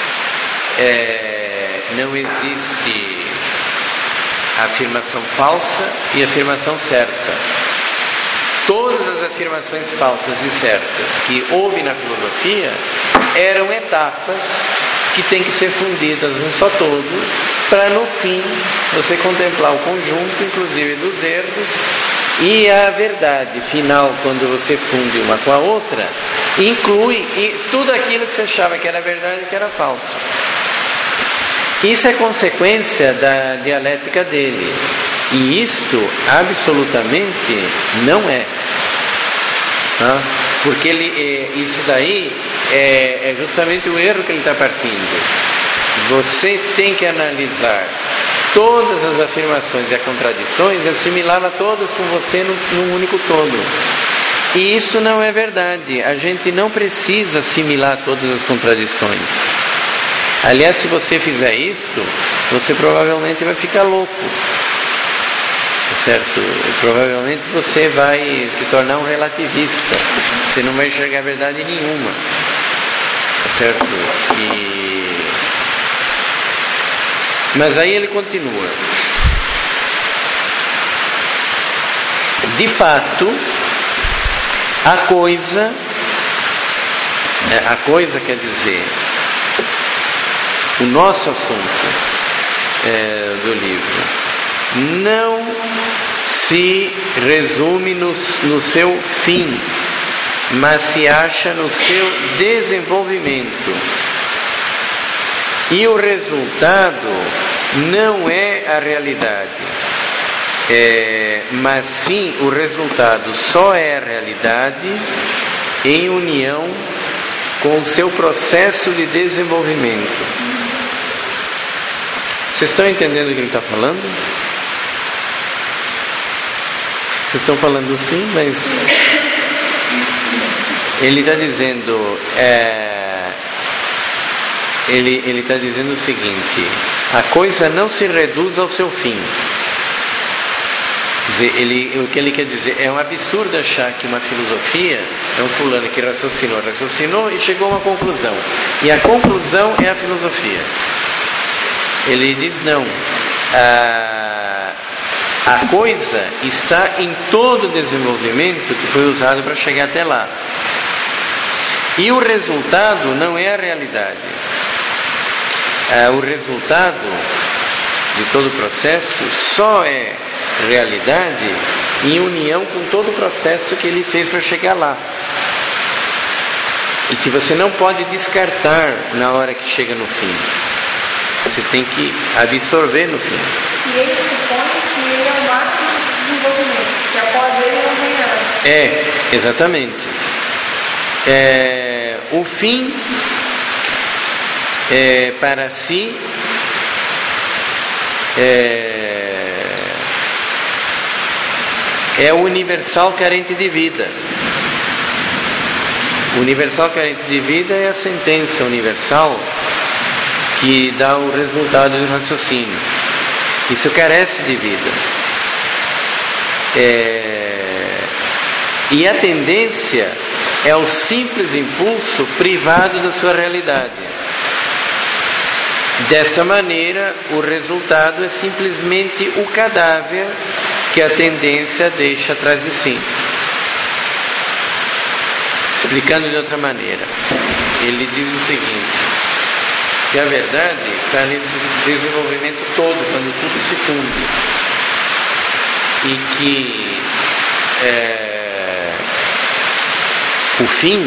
[SPEAKER 1] é, não existe afirmação falsa e afirmação certa. Todas as afirmações falsas e certas que houve na filosofia eram etapas que têm que ser fundidas num só todo, para no fim você contemplar o conjunto, inclusive dos erros, e a verdade final, quando você funde uma com a outra, inclui tudo aquilo que você achava que era verdade e que era falso. Isso é consequência da dialética dele, e isto absolutamente não é, tá? Porque ele, isso daí é, é justamente o erro que ele está partindo. Você tem que analisar todas as afirmações e as contradições e assimilá-las todas com você num, num único todo. E isso não é verdade. A gente não precisa assimilar todas as contradições. Aliás, se você fizer isso, você provavelmente vai ficar louco, certo? Provavelmente você vai se tornar um relativista. Você não vai enxergar verdade nenhuma, certo? E... Mas aí ele continua. De fato, a coisa, a coisa quer dizer, o nosso assunto é, do livro não se resume no, no seu fim, mas se acha no seu desenvolvimento. E o resultado não é a realidade, é, mas sim o resultado só é a realidade em união com o seu processo de desenvolvimento. Vocês estão entendendo o que ele está falando? Vocês estão falando sim, mas ele está dizendo, é, ele ele está dizendo o seguinte: a coisa não se reduz ao seu fim. Quer dizer, ele, o que ele quer dizer é um absurdo achar que uma filosofia é um fulano que raciocinou, raciocinou e chegou a uma conclusão, e a conclusão é a filosofia. Ele diz não, a, a coisa está em todo o desenvolvimento que foi usado para chegar até lá, e o resultado não é a realidade. Ah, o resultado de todo o processo só é realidade em união com todo o processo que ele fez para chegar lá, e que você não pode descartar na hora que chega no fim. Você tem que absorver no fim.
[SPEAKER 2] E ele supõe que ele é o máximo de desenvolvimento, que após ele não vem nada.
[SPEAKER 1] É, exatamente. É, o fim é, para si é, é o universal carente de vida. O universal carente de vida é a sentença universal que dá o resultado do raciocínio. Isso carece de vida. É... E a tendência é o simples impulso privado da sua realidade. Desta maneira, o resultado é simplesmente o cadáver que a tendência deixa atrás de si. Explicando de outra maneira, ele diz o seguinte, que a verdade está nesse desenvolvimento todo, quando tudo se funde, e que é, o fim,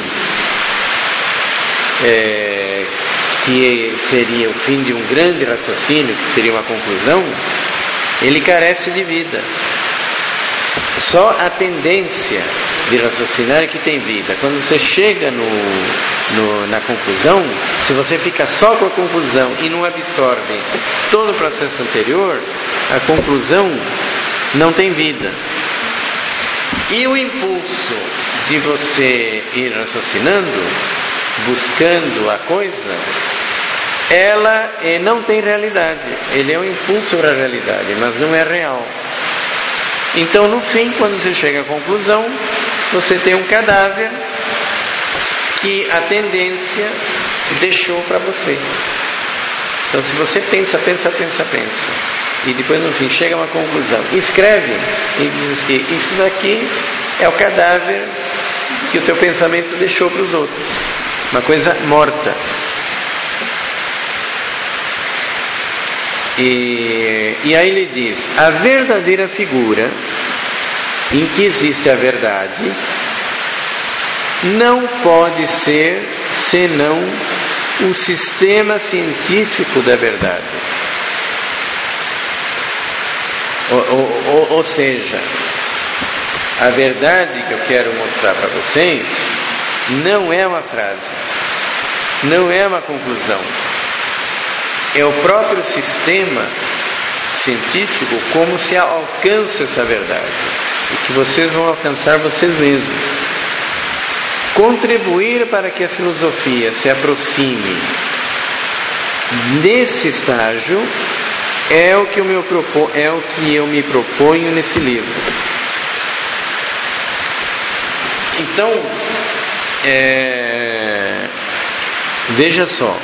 [SPEAKER 1] é, que seria o fim de um grande raciocínio, que seria uma conclusão, ele carece de vida. Só a tendência de raciocinar é que tem vida. Quando você chega no, no, na conclusão, se você fica só com a conclusão e não absorve todo o processo anterior, a conclusão não tem vida. E o impulso de você ir raciocinando, buscando a coisa, ela eh, não tem realidade. Ele é um impulso para a realidade, mas não é real. Então, no fim, quando você chega à conclusão, você tem um cadáver que a tendência deixou para você. Então, se você pensa, pensa, pensa, pensa, e depois, no fim, chega a uma conclusão, escreve e diz que isso daqui é o cadáver que o teu pensamento deixou para os outros. Uma coisa morta. E, e aí ele diz, a verdadeira figura em que existe a verdade não pode ser senão o sistema científico da verdade. Ou, ou, ou seja, a verdade que eu quero mostrar para vocês não é uma frase, não é uma conclusão. É o próprio sistema científico como se alcança essa verdade. E que vocês vão alcançar vocês mesmos. Contribuir para que a filosofia se aproxime nesse estágio é o que eu me proponho, é o que eu me proponho nesse livro. Então, é, veja só.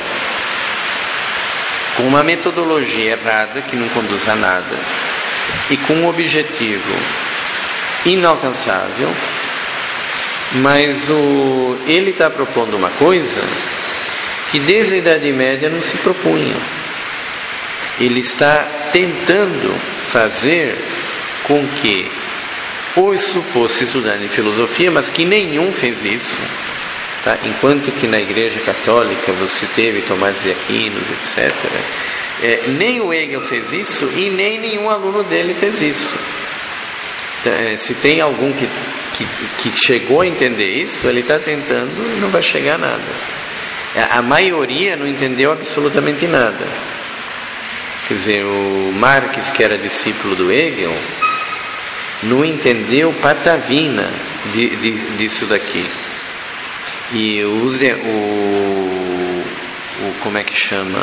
[SPEAKER 1] Com uma metodologia errada que não conduz a nada e com um objetivo inalcançável, mas o, ele está propondo uma coisa que desde a Idade Média não se propunha. Ele está tentando fazer com que os fosse estudar em filosofia, mas que nenhum fez isso. Tá? Enquanto que na Igreja Católica você teve Tomás de Aquino, etcétera, é, nem o Hegel fez isso e nem nenhum aluno dele fez isso. É, se tem algum que, que, que chegou a entender isso, ele está tentando e não vai chegar a nada. A, a maioria não entendeu absolutamente nada. Quer dizer, o Marx, que era discípulo do Hegel, não entendeu patavina de, de, disso daqui. E o, o, o como é que chama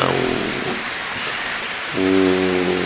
[SPEAKER 1] o, o,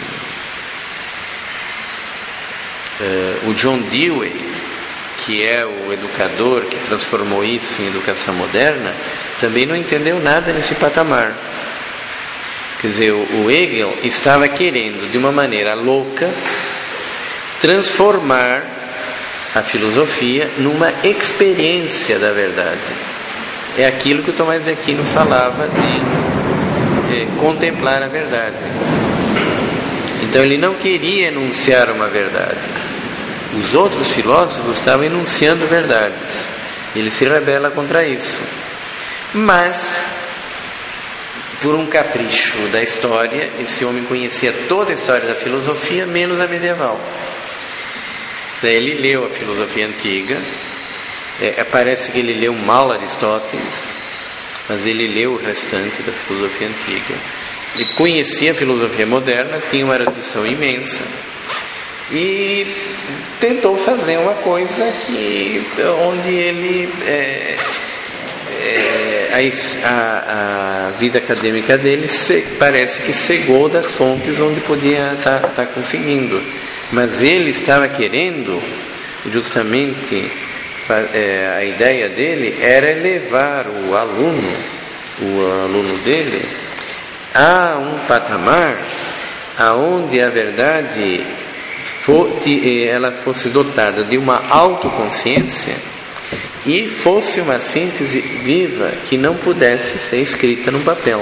[SPEAKER 1] uh, o John Dewey, que é o educador que transformou isso em educação moderna, também não entendeu nada nesse patamar. Quer dizer, o, o Hegel estava querendo de uma maneira louca transformar a filosofia numa experiência da verdade. É aquilo que o Tomás de Aquino falava de é, contemplar a verdade. Então ele não queria enunciar uma verdade. Os outros filósofos estavam enunciando verdades. Ele se rebela contra isso. Mas por um capricho da história, esse homem conhecia toda a história da filosofia, menos a medieval. Daí ele leu a filosofia antiga, é, parece que ele leu mal Aristóteles, mas ele leu o restante da filosofia antiga. Ele conhecia a filosofia moderna, tinha uma erudição imensa, e tentou fazer uma coisa que, onde ele é, é, a, a vida acadêmica dele se, parece que cegou das fontes onde podia estar tá, tá conseguindo, mas ele estava querendo justamente, é, a ideia dele era elevar o aluno o aluno dele a um patamar aonde a verdade ela fosse dotada de uma autoconsciência e fosse uma síntese viva que não pudesse ser escrita no papel.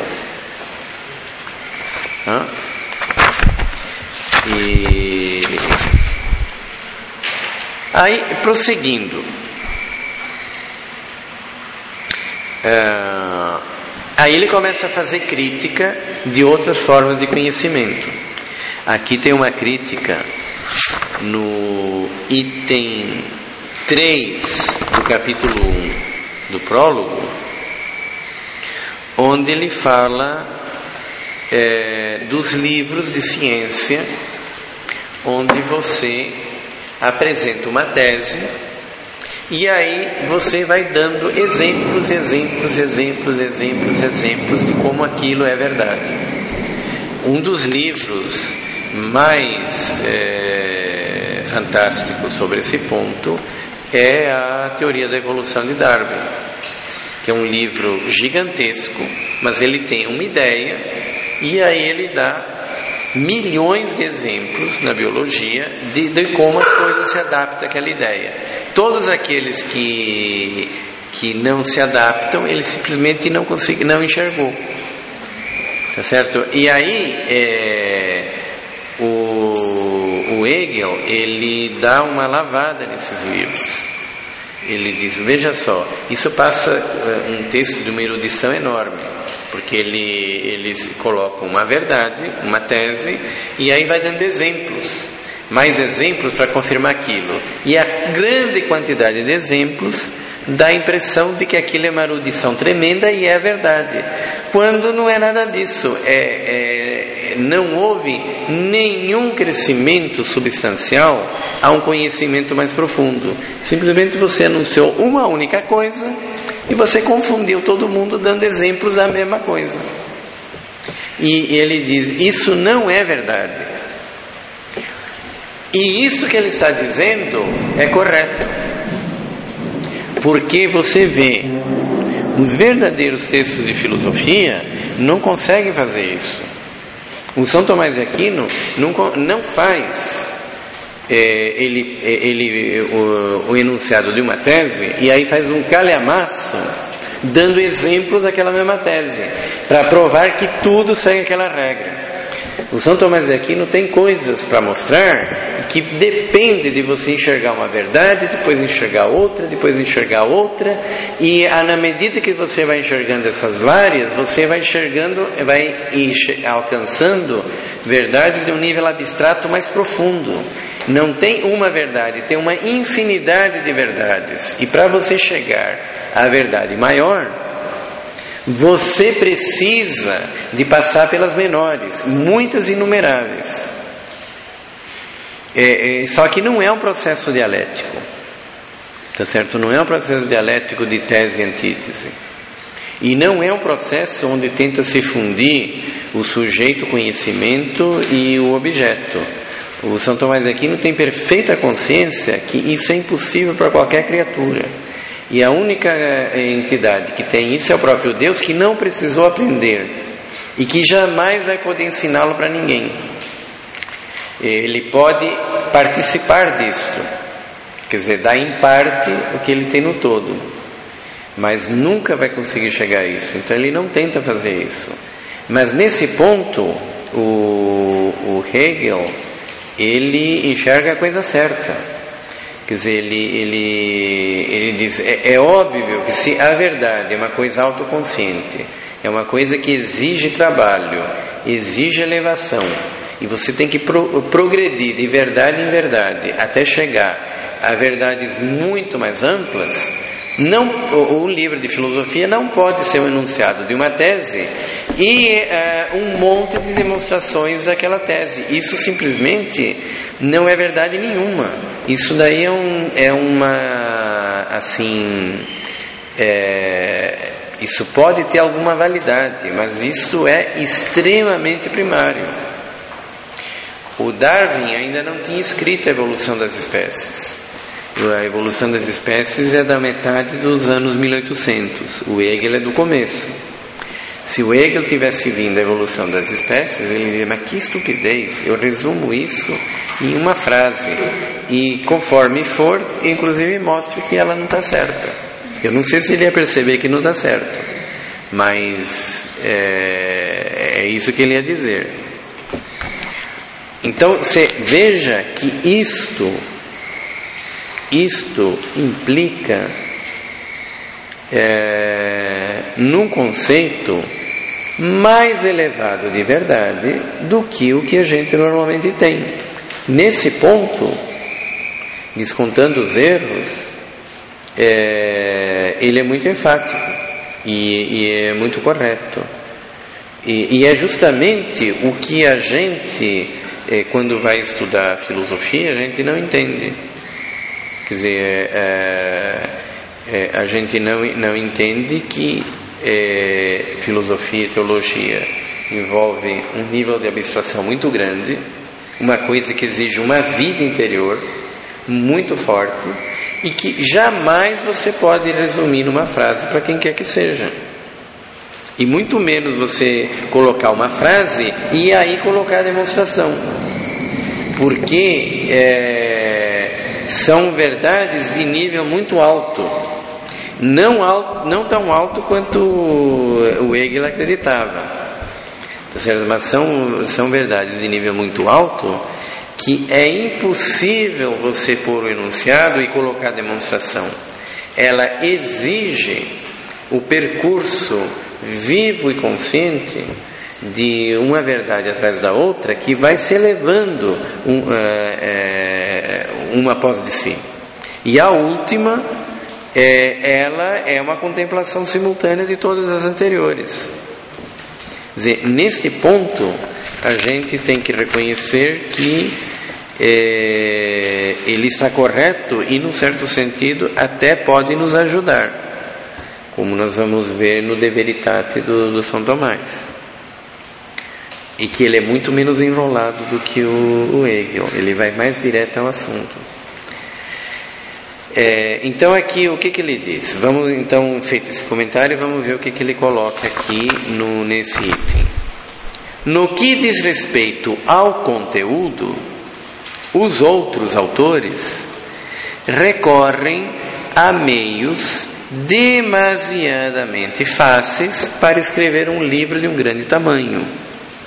[SPEAKER 1] Ah? E aí, prosseguindo, uh, aí ele começa a fazer crítica de outras formas de conhecimento. Aqui tem uma crítica no item três do capítulo um do prólogo, onde ele fala é, dos livros de ciência, onde você apresenta uma tese e aí você vai dando exemplos, exemplos, exemplos, exemplos, exemplos de como aquilo é verdade. Um dos livros mais é, fantástico sobre esse ponto é a Teoria da Evolução de Darwin, que é um livro gigantesco, mas ele tem uma ideia e aí ele dá milhões de exemplos na biologia de, de como as coisas se adaptam àquela ideia. Todos aqueles que, que não se adaptam, ele simplesmente não consegue, não enxergou, tá certo? E aí é, O, o Hegel, ele dá uma lavada nesses livros. Ele diz, veja só, isso passa uh, um texto de uma erudição enorme, porque ele, eles colocam uma verdade, uma tese, e aí vai dando exemplos, mais exemplos para confirmar aquilo. E a grande quantidade de exemplos dá a impressão de que aquilo é uma erudição tremenda e é verdade, quando não é nada disso. É, é, não houve nenhum crescimento substancial a um conhecimento mais profundo. Simplesmente você anunciou uma única coisa e você confundiu todo mundo dando exemplos da mesma coisa. E ele diz, isso não é verdade. E isso que ele está dizendo é correto, porque você vê, os verdadeiros textos de filosofia não conseguem fazer isso. O São Tomás de Aquino não, não faz é, ele, ele, o, o enunciado de uma tese e aí faz um calhamaço dando exemplos daquela mesma tese para provar que tudo segue aquela regra. O São Tomás de Aquino tem coisas para mostrar que depende de você enxergar uma verdade, depois enxergar outra, depois enxergar outra, e na medida que você vai enxergando essas várias, você vai enxergando, vai alcançando verdades de um nível abstrato mais profundo. Não tem uma verdade, tem uma infinidade de verdades, e para você chegar à verdade maior, você precisa de passar pelas menores, muitas inumeráveis. É, é, só que não é um processo dialético, tá certo? Não é um processo dialético de tese e antítese. E não é um processo onde tenta se fundir o sujeito, o conhecimento e o objeto. O São Tomás de Aquino tem perfeita consciência que isso é impossível para qualquer criatura. E a única entidade que tem isso é o próprio Deus, que não precisou aprender e que jamais vai poder ensiná-lo para ninguém. Ele pode participar disto, quer dizer, dar em parte o que ele tem no todo, mas nunca vai conseguir chegar a isso. Então ele não tenta fazer isso. Mas nesse ponto, o, o Hegel, ele enxerga a coisa certa. Quer dizer, ele, ele, ele diz, é, é óbvio que se a verdade é uma coisa autoconsciente, é uma coisa que exige trabalho, exige elevação, e você tem que pro, progredir de verdade em verdade, até chegar a verdades muito mais amplas, não, o, o livro de filosofia não pode ser um enunciado de uma tese e uh, um monte de demonstrações daquela tese. Isso simplesmente não é verdade nenhuma. Isso daí é, um, é uma, assim, é, isso pode ter alguma validade, mas isso é extremamente primário. O Darwin ainda não tinha escrito a evolução das espécies. A evolução das espécies é da metade dos anos mil e oitocentos. O Hegel é do começo. Se o Hegel tivesse vindo a evolução das espécies, ele diria, mas que estupidez, eu resumo isso em uma frase. E conforme for, inclusive mostro que ela não está certa. Eu não sei se ele ia perceber que não está certo, mas é, é isso que ele ia dizer. Então, você veja que isto... Isto implica é, num conceito mais elevado de verdade do que o que a gente normalmente tem. Nesse ponto, descontando os erros, é, ele é muito enfático e, e é muito correto. E, e é justamente o que a gente, é, quando vai estudar filosofia, a gente não entende. Quer dizer, é, é, a gente não, não entende que é, filosofia e teologia envolve um nível de abstração muito grande, uma coisa que exige uma vida interior muito forte e que jamais você pode resumir numa frase para quem quer que seja. E muito menos você colocar uma frase e aí colocar a demonstração. Porque... É, são verdades de nível muito alto, não, alto, não tão alto quanto o Hegel acreditava, mas são, são verdades de nível muito alto que é impossível você pôr o enunciado e colocar a demonstração. Ela exige o percurso vivo e consciente de uma verdade atrás da outra que vai se elevando um, uh, uh, uma após de si. E a última, é, ela é uma contemplação simultânea de todas as anteriores. Quer dizer, neste ponto, a gente tem que reconhecer que é, ele está correto e, num certo sentido, até pode nos ajudar, como nós vamos ver no De Veritate do, do São Tomás. E que ele é muito menos enrolado do que o, o Hegel, ele vai mais direto ao assunto. É, então aqui o que, que ele diz? Vamos então, feito esse comentário, vamos ver o que, que ele coloca aqui no, nesse item. No que diz respeito ao conteúdo, os outros autores recorrem a meios demasiadamente fáceis para escrever um livro de um grande tamanho.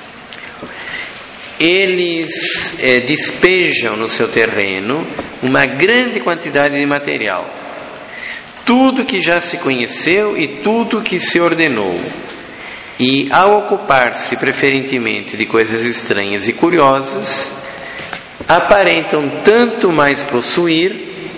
[SPEAKER 1] Eles é, despejam no seu terreno uma grande quantidade de material, tudo que já se conheceu e tudo que se ordenou, e ao ocupar-se preferentemente de coisas estranhas e curiosas, aparentam tanto mais possuir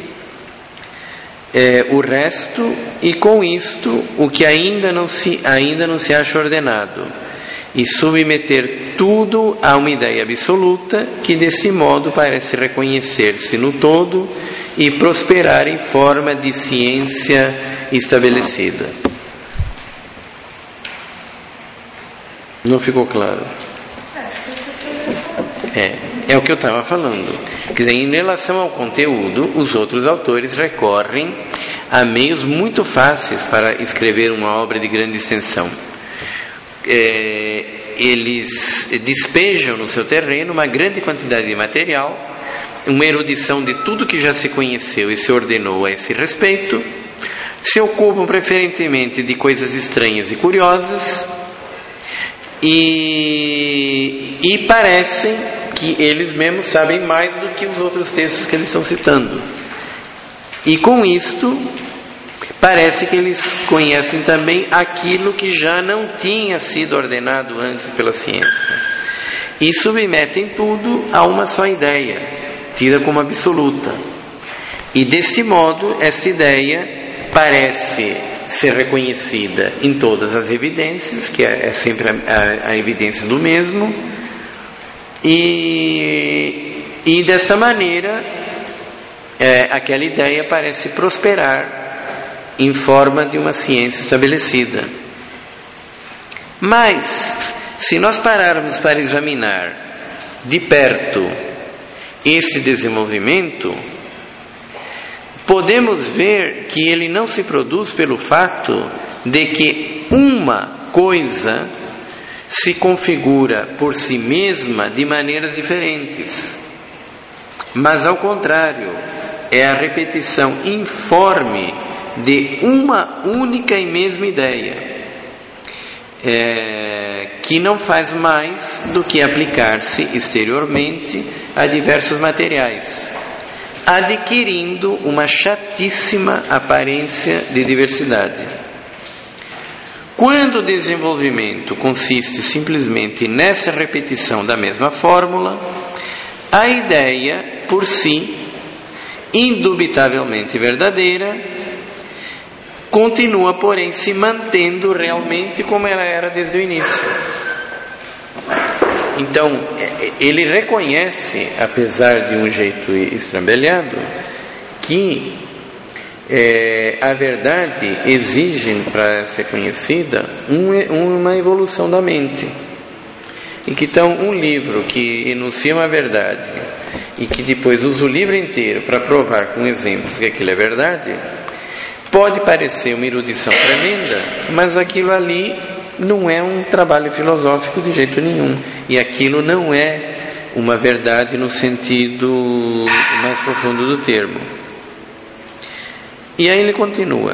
[SPEAKER 1] é, o resto, e com isto o que ainda não se, ainda não se acha ordenado, e submeter tudo a uma ideia absoluta que desse modo parece reconhecer-se no todo e prosperar em forma de ciência estabelecida. Não ficou claro? É, é o que eu estava falando. Quer dizer, em relação ao conteúdo, os outros autores recorrem a meios muito fáceis para escrever uma obra de grande extensão. É, eles despejam no seu terreno uma grande quantidade de material, uma erudição de tudo que já se conheceu e se ordenou a esse respeito, se ocupam preferentemente de coisas estranhas e curiosas, e, e parecem que eles mesmos sabem mais do que os outros textos que eles estão citando. E com isto, parece que eles conhecem também aquilo que já não tinha sido ordenado antes pela ciência. E submetem tudo a uma só ideia, tida como absoluta. E deste modo, esta ideia parece ser reconhecida em todas as evidências, que é sempre a, a, a evidência do mesmo, e, e dessa maneira, é, aquela ideia parece prosperar em forma de uma ciência estabelecida. Mas, se nós pararmos para examinar de perto este desenvolvimento, podemos ver que ele não se produz pelo fato de que uma coisa se configura por si mesma de maneiras diferentes, mas ao contrário, é a repetição informe de uma única e mesma ideia, é, que não faz mais do que aplicar-se exteriormente a diversos materiais, adquirindo uma chatíssima aparência de diversidade. Quando o desenvolvimento consiste simplesmente nessa repetição da mesma fórmula, a ideia, por si, indubitavelmente verdadeira, continua, porém, se mantendo realmente como ela era desde o início. Então, ele reconhece, apesar de um jeito estrambelhado, que é, a verdade exige, para ser conhecida, um, uma evolução da mente. E que então um livro que enuncia uma verdade e que depois usa o livro inteiro para provar com exemplos que aquilo é verdade, pode parecer uma erudição tremenda, mas aquilo ali não é um trabalho filosófico de jeito nenhum, e aquilo não é uma verdade no sentido mais profundo do termo. E aí ele continua: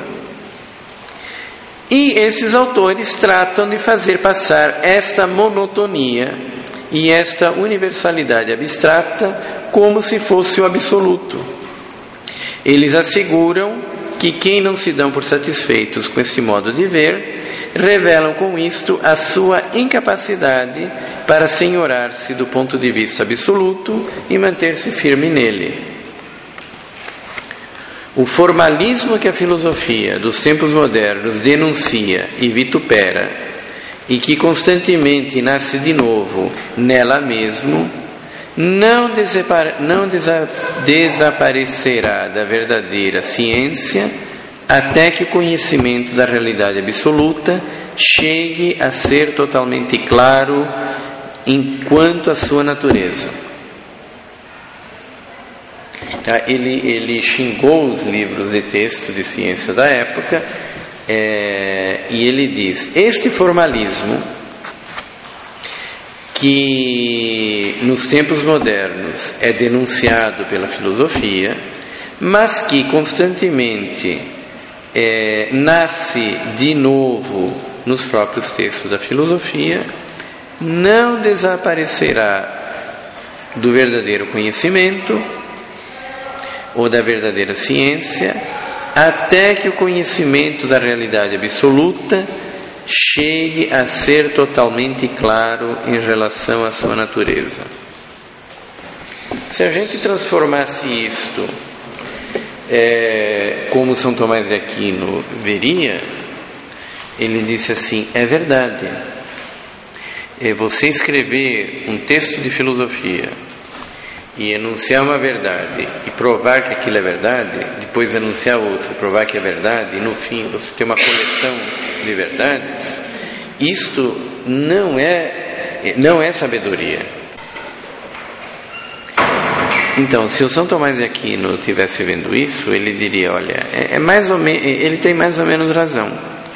[SPEAKER 1] e esses autores tratam de fazer passar esta monotonia e esta universalidade abstrata como se fosse o absoluto. Eles asseguram que quem não se dão por satisfeitos com este modo de ver, revelam com isto a sua incapacidade para senhorar-se do ponto de vista absoluto e manter-se firme nele. O formalismo que a filosofia dos tempos modernos denuncia e vitupera, e que constantemente nasce de novo nela mesmo, não, desapare, não desa, desaparecerá da verdadeira ciência até que o conhecimento da realidade absoluta chegue a ser totalmente claro enquanto a sua natureza. Ele, ele xingou os livros de texto de ciência da época, é, e ele diz: este formalismo que nos tempos modernos é denunciado pela filosofia, mas que constantemente é, nasce de novo nos próprios textos da filosofia, não desaparecerá do verdadeiro conhecimento ou da verdadeira ciência, até que o conhecimento da realidade absoluta chegue a ser totalmente claro em relação à sua natureza. Se a gente transformasse isto é, como São Tomás de Aquino veria, ele disse assim: é verdade, é você escrever um texto de filosofia e enunciar uma verdade e provar que aquilo é verdade, depois enunciar outra e provar que é verdade, e no fim você ter uma coleção de verdades, isto não é, não é sabedoria. Então, se o São Tomás de Aquino estivesse vendo isso, ele diria: olha, é, é mais ou menos, ele tem mais ou menos razão.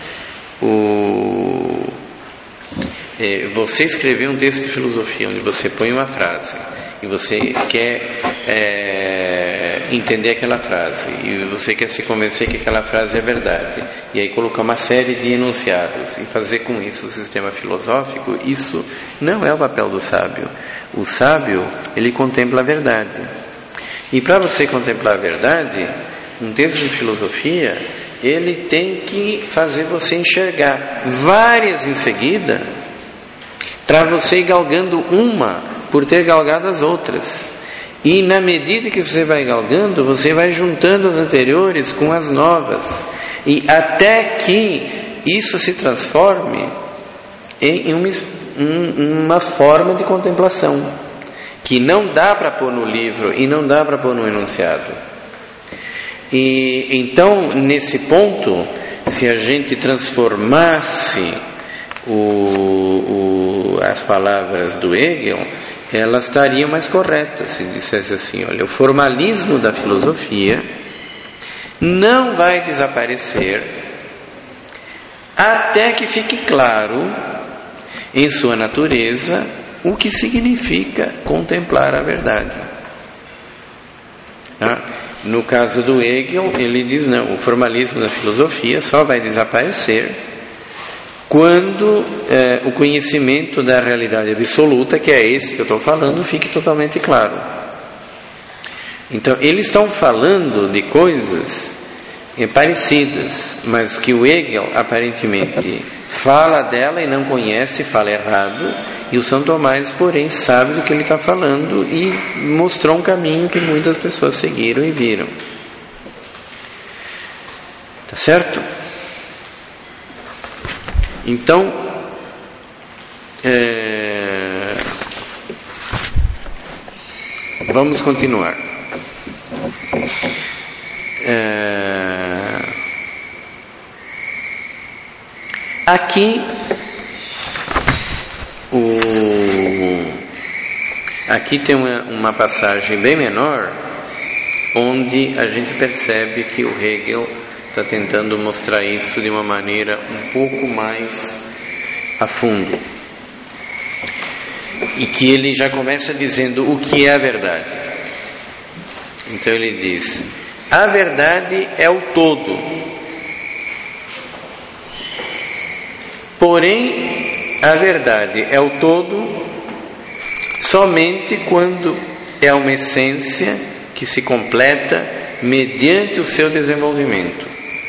[SPEAKER 1] O, é, você escrever um texto de filosofia onde você põe uma frase e você quer é, entender aquela frase, e você quer se convencer que aquela frase é verdade, e aí colocar uma série de enunciados e fazer com isso o sistema filosófico, isso não é o papel do sábio. O sábio, ele contempla a verdade, e para você contemplar a verdade, um texto de filosofia, ele tem que fazer você enxergar várias em seguida, para você ir galgando uma por ter galgado as outras. E na medida que você vai galgando, você vai juntando as anteriores com as novas, e até que isso se transforme em uma, uma forma de contemplação, que não dá para pôr no livro e não dá para pôr no enunciado. E então, nesse ponto, se a gente transformasse o, o, as palavras do Hegel, elas estariam mais corretas se dissesse assim: olha, o formalismo da filosofia não vai desaparecer até que fique claro em sua natureza o que significa contemplar a verdade. Ah, no caso do Hegel, ele diz não, o formalismo da filosofia só vai desaparecer quando é, o conhecimento da realidade absoluta, que é esse que eu estou falando, fique totalmente claro. Então, eles estão falando de coisas é, parecidas, mas que o Hegel aparentemente fala dela e não conhece, fala errado, e o São Tomás, porém, sabe do que ele está falando e mostrou um caminho que muitas pessoas seguiram e viram. Tá certo? Então, é... vamos continuar. É... Aqui, o... aqui tem uma, uma passagem bem menor, onde a gente percebe que o Hegel está tentando mostrar isso de uma maneira um pouco mais a fundo, e que ele já começa dizendo o que é a verdade. Então ele diz: a verdade é o todo, porém a verdade é o todo somente quando é uma essência que se completa mediante o seu desenvolvimento.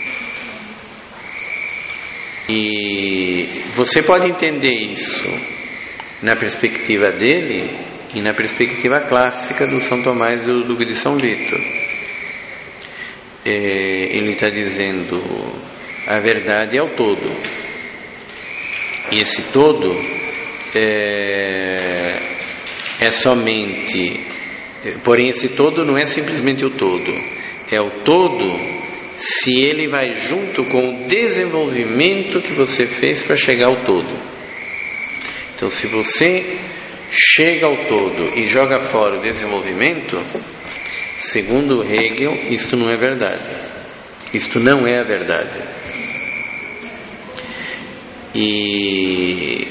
[SPEAKER 1] E você pode entender isso na perspectiva dele e na perspectiva clássica do São Tomás e do Duque de São Vítor. É, ele está dizendo: a verdade é o todo, e esse todo é, é somente, porém esse todo não é simplesmente o todo, é o todo se ele vai junto com o desenvolvimento que você fez para chegar ao todo. Então, se você chega ao todo e joga fora o desenvolvimento, segundo Hegel, isto não é verdade. Isto não é a verdade. E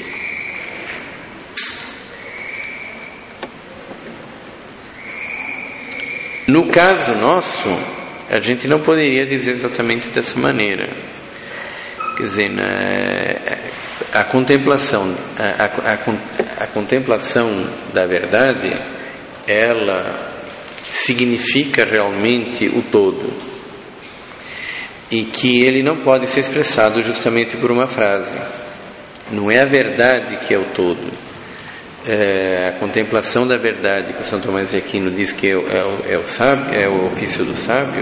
[SPEAKER 1] no caso nosso, a gente não poderia dizer exatamente dessa maneira. Quer dizer, a contemplação, a, a, a contemplação da verdade, ela significa realmente o todo, e que ele não pode ser expressado justamente por uma frase. Não é a verdade que é o todo. É, a contemplação da verdade, que o São Tomás de Aquino diz que é o, é o, é o, sábio, é o ofício do sábio,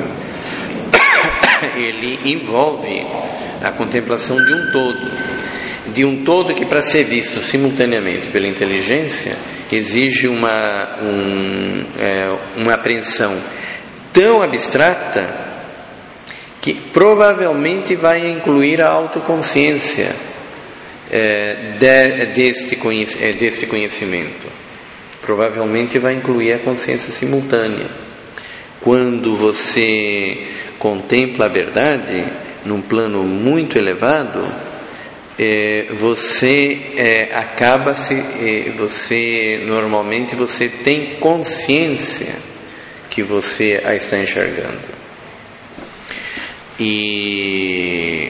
[SPEAKER 1] ele envolve a contemplação de um todo, de um todo que, para ser visto simultaneamente pela inteligência, exige uma, um, é, uma apreensão tão abstrata que provavelmente vai incluir a autoconsciência É, de, deste, conhec, é, deste conhecimento. Provavelmente vai incluir a consciência simultânea. Quando você contempla a verdade num plano muito elevado, é, você é, acaba se, é, você normalmente você tem consciência que você a está enxergando. E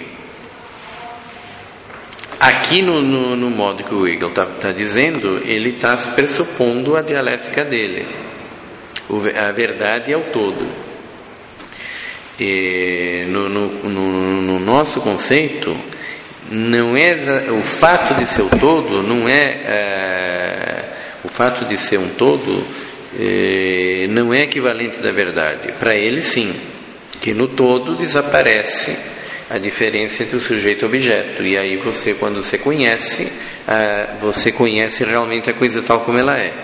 [SPEAKER 1] aqui no, no, no modo que o Hegel está tá dizendo, ele está pressupondo a dialética dele. O, a verdade é o todo. E no, no, no, no nosso conceito, não é o fato de ser o todo, não é, é o fato de ser um todo, é, não é equivalente da verdade. Para ele, sim, que no todo desaparece a diferença entre o sujeito e o objeto, e aí você, quando você conhece, ah, você conhece realmente a coisa tal como ela é.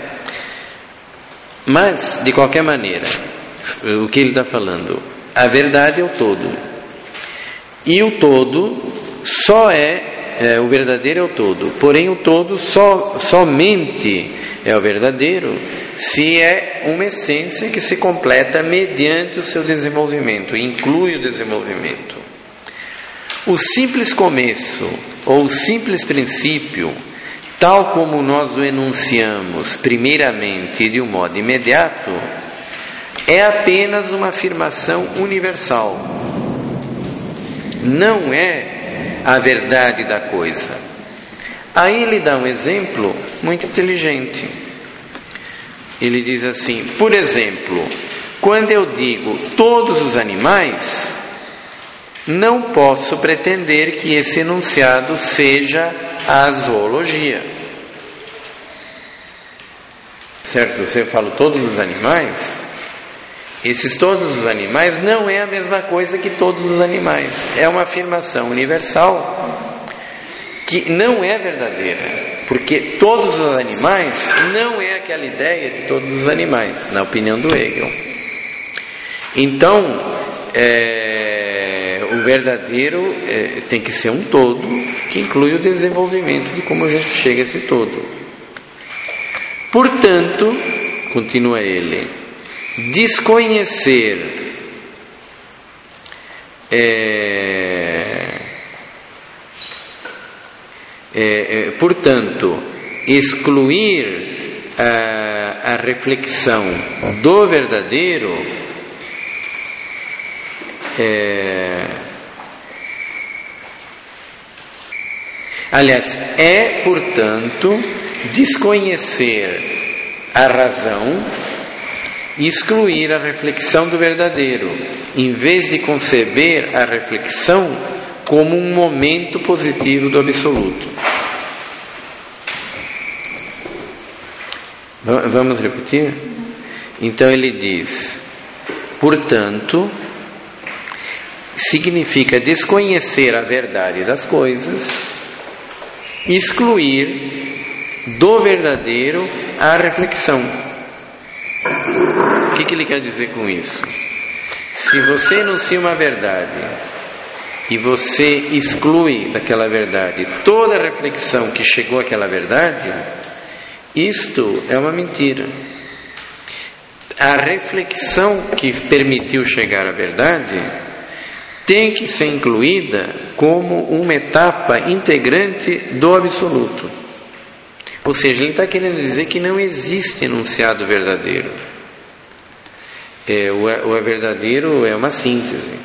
[SPEAKER 1] Mas, de qualquer maneira, o que ele está falando? A verdade é o todo, e o todo só é, é o verdadeiro é o todo, porém o todo só, somente é o verdadeiro se é uma essência que se completa mediante o seu desenvolvimento, inclui o desenvolvimento. O simples começo, ou o simples princípio, tal como nós o enunciamos primeiramente e de um modo imediato, é apenas uma afirmação universal. Não é a verdade da coisa. Aí ele dá um exemplo muito inteligente. Ele diz assim, por exemplo, quando eu digo todos os animais, não posso pretender que esse enunciado seja a zoologia. Certo? Você fala todos os animais, esses todos os animais não é a mesma coisa que todos os animais. É uma afirmação universal que não é verdadeira, porque todos os animais não é aquela ideia de todos os animais, na opinião do Hegel. Então, é, o verdadeiro é, tem que ser um todo, que inclui o desenvolvimento de como a gente chega a esse todo. Portanto, continua ele, desconhecer é, é, é, portanto, excluir a, a reflexão do verdadeiro é, aliás, é, portanto, desconhecer a razão, excluir a reflexão do verdadeiro, em vez de conceber a reflexão como um momento positivo do absoluto. Vamos repetir? Então ele diz, portanto, significa desconhecer a verdade das coisas, excluir do verdadeiro a reflexão. O que, que ele quer dizer com isso? Se você enuncia uma verdade e você exclui daquela verdade toda a reflexão que chegou àquela verdade, isto é uma mentira. A reflexão que permitiu chegar à verdade tem que ser incluída como uma etapa integrante do absoluto. Ou seja, ele está querendo dizer que não existe enunciado verdadeiro. É, o, o verdadeiro é uma síntese.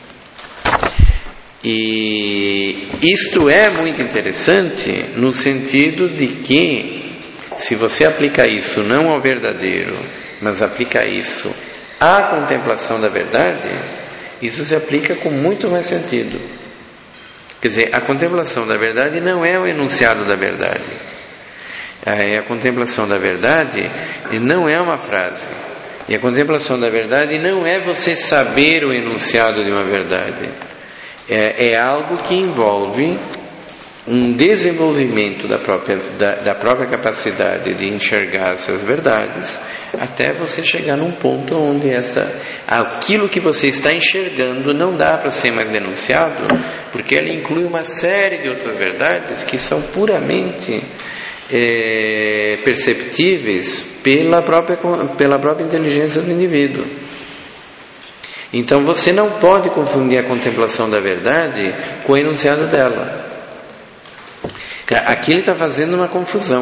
[SPEAKER 1] E isto é muito interessante no sentido de que, se você aplica isso não ao verdadeiro, mas aplica isso à contemplação da verdade, isso se aplica com muito mais sentido. Quer dizer, a contemplação da verdade não é o enunciado da verdade. A contemplação da verdade não é uma frase. E a contemplação da verdade não é você saber o enunciado de uma verdade. É, é algo que envolve um desenvolvimento da própria, da, da própria capacidade de enxergar essas verdades, até você chegar num ponto onde esta, aquilo que você está enxergando não dá para ser mais denunciado, porque ela inclui uma série de outras verdades que são puramente é, perceptíveis pela própria, pela própria inteligência do indivíduo. Então você não pode confundir a contemplação da verdade com o enunciado dela. Aqui ele está fazendo uma confusão,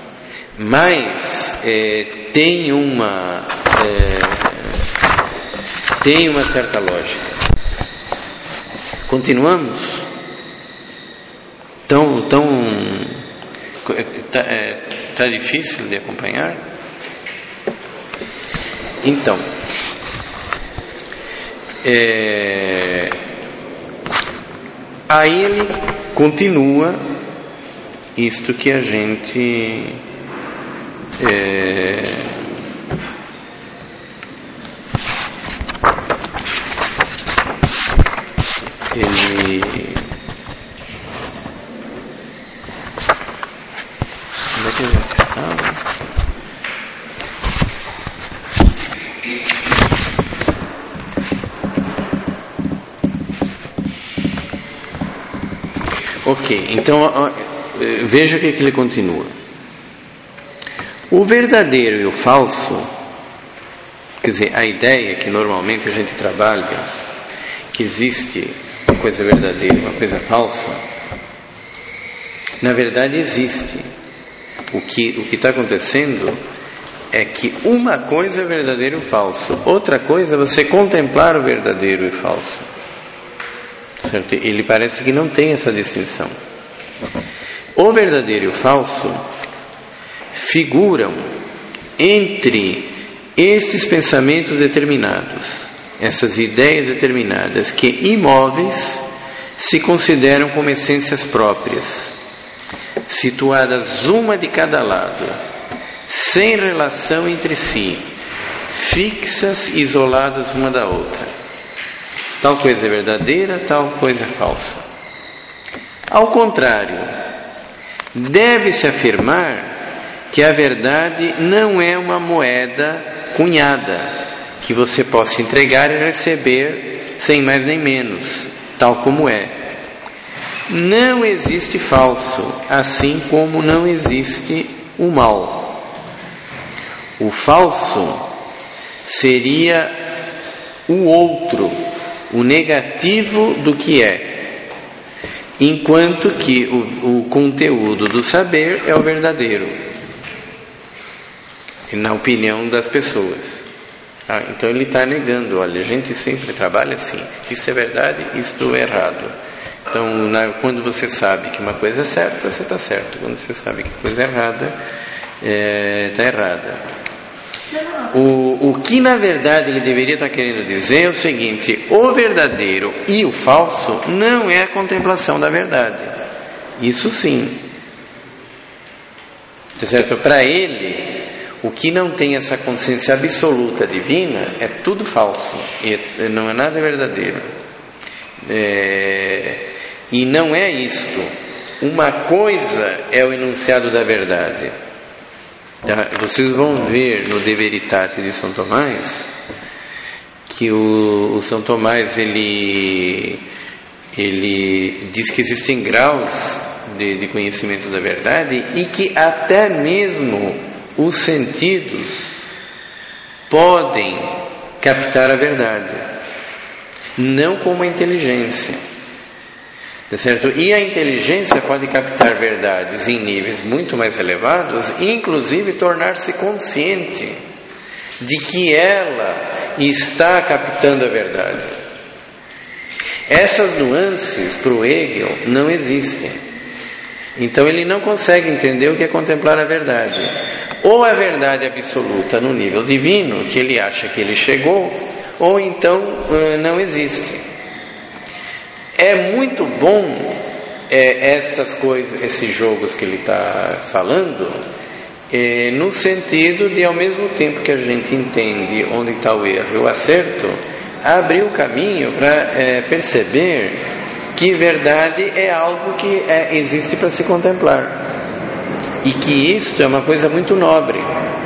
[SPEAKER 1] mas é, tem uma é, tem uma certa lógica. Continuamos? Tão, tão tá, é, tá difícil de acompanhar? Então, É... Aí ele continua isto que a gente é... ele onde é que a gente estava? Ok, então veja o que, que ele continua. O verdadeiro e o falso, quer dizer, a ideia que normalmente a gente trabalha, que existe uma coisa verdadeira e uma coisa falsa, na verdade existe. O que o que está acontecendo é que uma coisa é verdadeiro e falso, outra coisa é você contemplar o verdadeiro e falso. Certo? Ele parece que não tem essa distinção. O verdadeiro e o falso figuram entre estes pensamentos determinados, essas ideias determinadas, que imóveis se consideram como essências próprias, situadas uma de cada lado, sem relação entre si, fixas e isoladas uma da outra. Tal coisa é verdadeira, tal coisa é falsa. Ao contrário, deve-se afirmar que a verdade não é uma moeda cunhada, que você possa entregar e receber sem mais nem menos, tal como é. Não existe falso, assim como não existe o mal. O falso seria o outro, o negativo do que é, enquanto que o, o conteúdo do saber é o verdadeiro, na opinião das pessoas. Ah, então ele está negando, olha, a gente sempre trabalha assim, isso é verdade, isto é errado. Então, na, quando você sabe que uma coisa é certa, você está certo. Quando você sabe que a coisa é errada, está é, errada. O, o que na verdade ele deveria estar querendo dizer é o seguinte: o verdadeiro e o falso não é a contemplação da verdade. Isso sim. Tá certo? Para ele, o que não tem essa consciência absoluta divina é tudo falso, e não é nada verdadeiro. É, e não é isto. Uma coisa é o enunciado da verdade. Vocês vão ver no De Veritate de São Tomás que o, o São Tomás ele, ele diz que existem graus de, de conhecimento da verdade e que até mesmo os sentidos podem captar a verdade, não como a inteligência. Tá certo? E a inteligência pode captar verdades em níveis muito mais elevados e inclusive tornar-se consciente de que ela está captando a verdade. Essas nuances para o Hegel não existem. Então ele não consegue entender o que é contemplar a verdade. Ou a verdade absoluta no nível divino, que ele acha que ele chegou, ou então não existe. É muito bom é, estas coisas, esses jogos que ele está falando, é, no sentido de, ao mesmo tempo que a gente entende onde está o erro e o acerto, abrir o caminho para é, perceber que verdade é algo que é, existe para se contemplar, e que isto é uma coisa muito nobre,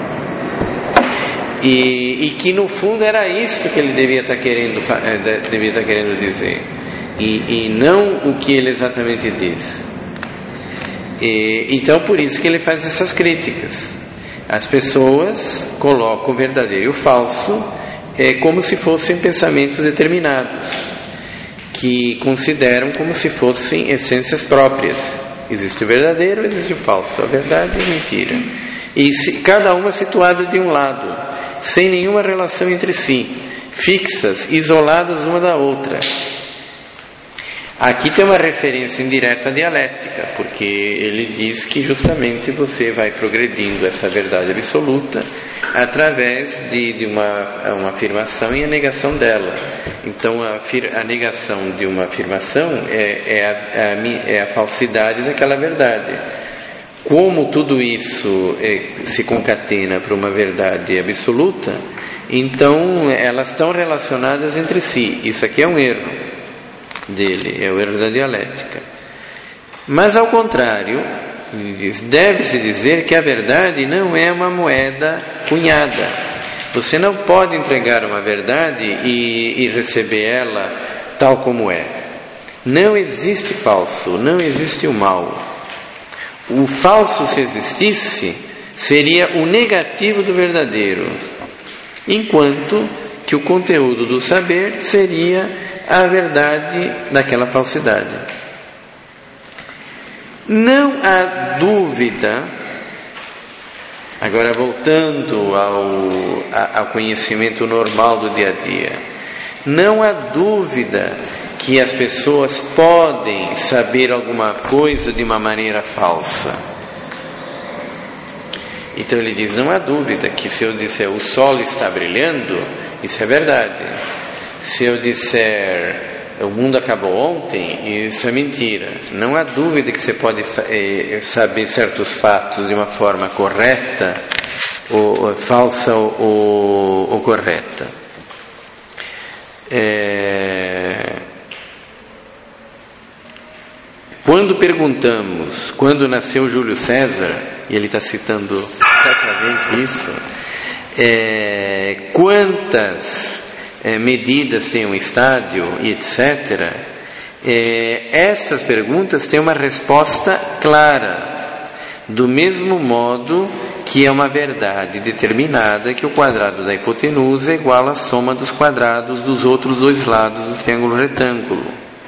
[SPEAKER 1] e, e que no fundo era isto que ele devia estar querendo, devia estar querendo dizer. E, e não o que ele exatamente diz. E, então por isso que ele faz essas críticas. As pessoas colocam o verdadeiro e o falso é, como se fossem pensamentos determinados, que consideram como se fossem essências próprias. Existe o verdadeiro, existe o falso, a verdade e a mentira, e se, cada uma situada de um lado, sem nenhuma relação entre si, fixas, isoladas uma da outra. Aqui tem uma referência indireta à dialética, porque ele diz que justamente você vai progredindo essa verdade absoluta através de, de uma, uma afirmação e a negação dela. Então a, a negação de uma afirmação é, é, a, é a falsidade daquela verdade. Como tudo isso é, se concatena para uma verdade absoluta, então elas estão relacionadas entre si. Isso aqui é um erro dele, é o erro da dialética. Mas ao contrário, ele diz, deve-se dizer que a verdade não é uma moeda cunhada. Você não pode entregar uma verdade e, e receber ela tal como é. Não existe falso, não existe o mal. O falso, se existisse, seria o negativo do verdadeiro, enquanto que o conteúdo do saber seria a verdade daquela falsidade. Não há dúvida, agora voltando ao, ao conhecimento normal do dia a dia, não há dúvida que as pessoas podem saber alguma coisa de uma maneira falsa. Então ele diz, não há dúvida que se eu disser o sol está brilhando, isso é verdade. Se eu disser o mundo acabou ontem, isso é mentira. Não há dúvida que você pode eh, saber certos fatos de uma forma correta, ou, ou falsa ou, ou, ou correta. É... Quando perguntamos quando nasceu Júlio César, e ele está citando exatamente isso, é, quantas é, medidas tem um estádio e etcétera, é, estas perguntas têm uma resposta clara, do mesmo modo que é uma verdade determinada que o quadrado da hipotenusa é igual à soma dos quadrados dos outros dois lados do triângulo retângulo.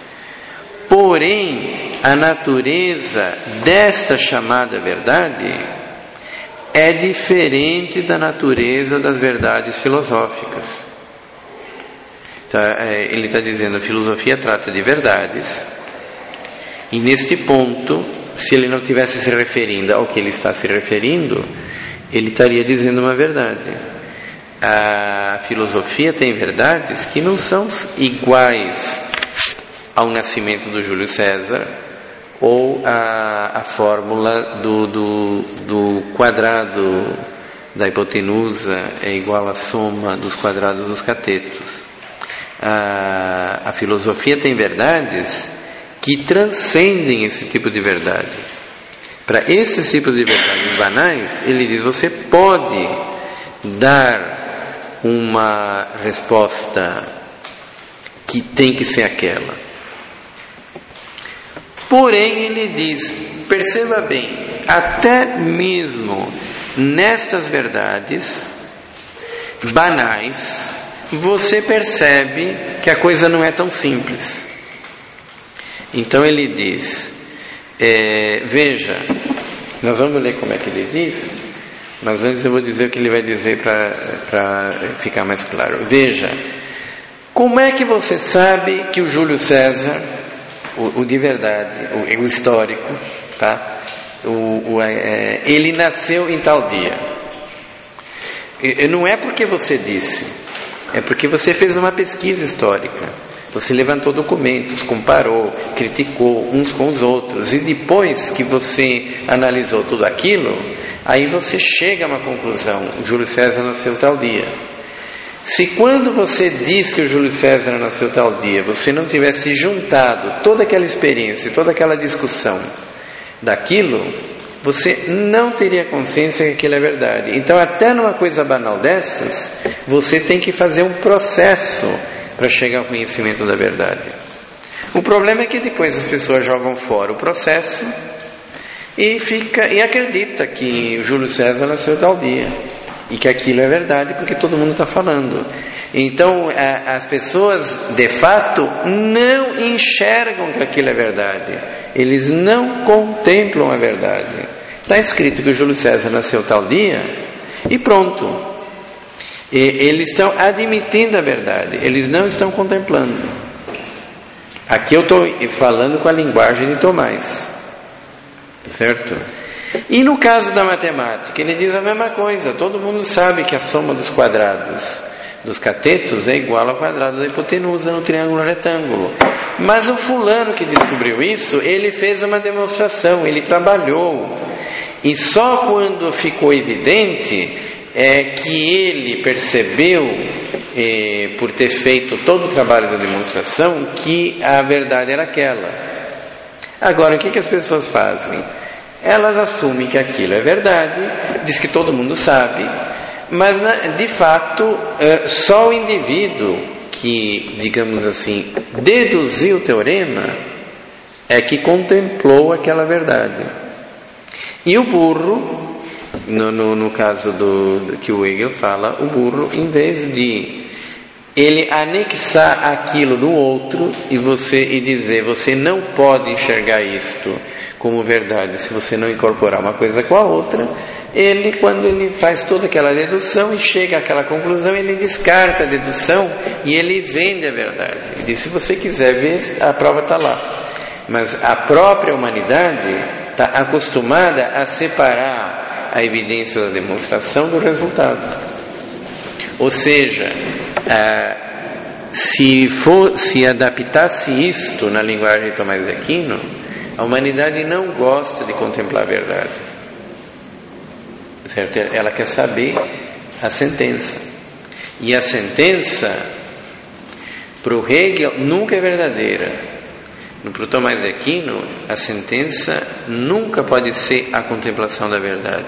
[SPEAKER 1] Porém, a natureza desta chamada verdade é diferente da natureza das verdades filosóficas. Então, ele está dizendo, a filosofia trata de verdades, e neste ponto, se ele não estivesse se referindo ao que ele está se referindo, ele estaria dizendo uma verdade. A filosofia tem verdades que não são iguais ao nascimento do Júlio César, ou a, a fórmula do, do, do quadrado da hipotenusa é igual à soma dos quadrados dos catetos. A, a filosofia tem verdades que transcendem esse tipo de verdade. Para esses tipos de verdades banais, ele diz, você pode dar uma resposta que tem que ser aquela. Porém, ele diz, perceba bem, até mesmo nestas verdades banais, você percebe que a coisa não é tão simples. Então ele diz, é, veja, nós vamos ler como é que ele diz, mas antes eu vou dizer o que ele vai dizer para ficar mais claro. Veja, como é que você sabe que o Júlio César, o, o de verdade, o, o histórico, tá? o, o, é, ele nasceu em tal dia? E, não é porque você disse, é porque você fez uma pesquisa histórica. Você levantou documentos, comparou, criticou uns com os outros, e depois que você analisou tudo aquilo, aí você chega a uma conclusão: Júlio César nasceu tal dia. Se quando você diz que o Júlio César nasceu tal dia, você não tivesse juntado toda aquela experiência, toda aquela discussão daquilo, você não teria consciência que aquilo é verdade. Então, até numa coisa banal dessas, você tem que fazer um processo para chegar ao conhecimento da verdade. O problema é que depois as pessoas jogam fora o processo e fica e acredita que o Júlio César nasceu tal dia e que aquilo é verdade porque todo mundo está falando. Então a, as pessoas de fato não enxergam que aquilo é verdade, eles não contemplam a verdade. Está escrito que o Júlio César nasceu tal dia e pronto. E eles estão admitindo a verdade, eles não estão contemplando. Aqui eu estou falando com a linguagem de Tomás, certo? E no caso da matemática, ele diz a mesma coisa. Todo mundo sabe que a soma dos quadrados dos catetos é igual ao quadrado da hipotenusa no triângulo retângulo. Mas o fulano que descobriu isso, ele fez uma demonstração, ele trabalhou. E só quando ficou evidente é que ele percebeu, eh, por ter feito todo o trabalho da demonstração, que a verdade era aquela. Agora, o que, que as pessoas fazem? Elas assumem que aquilo é verdade, diz que todo mundo sabe, mas de fato só o indivíduo que, digamos assim, deduziu o teorema é que contemplou aquela verdade. E o burro, no, no, no caso do, que o Hegel fala, o burro, em vez de ele anexar aquilo no outro e você e dizer, você não pode enxergar isto como verdade se você não incorporar uma coisa com a outra, ele, quando ele faz toda aquela dedução e chega àquela conclusão, ele descarta a dedução e ele vende a verdade. Ele diz, se você quiser ver, a prova está lá. Mas a própria humanidade está acostumada a separar a evidência da demonstração do resultado. Ou seja, ah, se, for, se adaptasse isto na linguagem de Tomás de Aquino, a humanidade não gosta de contemplar a verdade, certo? Ela quer saber a sentença. E a sentença, para o Hegel, nunca é verdadeira. Para o Tomás de Aquino, a sentença nunca pode ser a contemplação da verdade.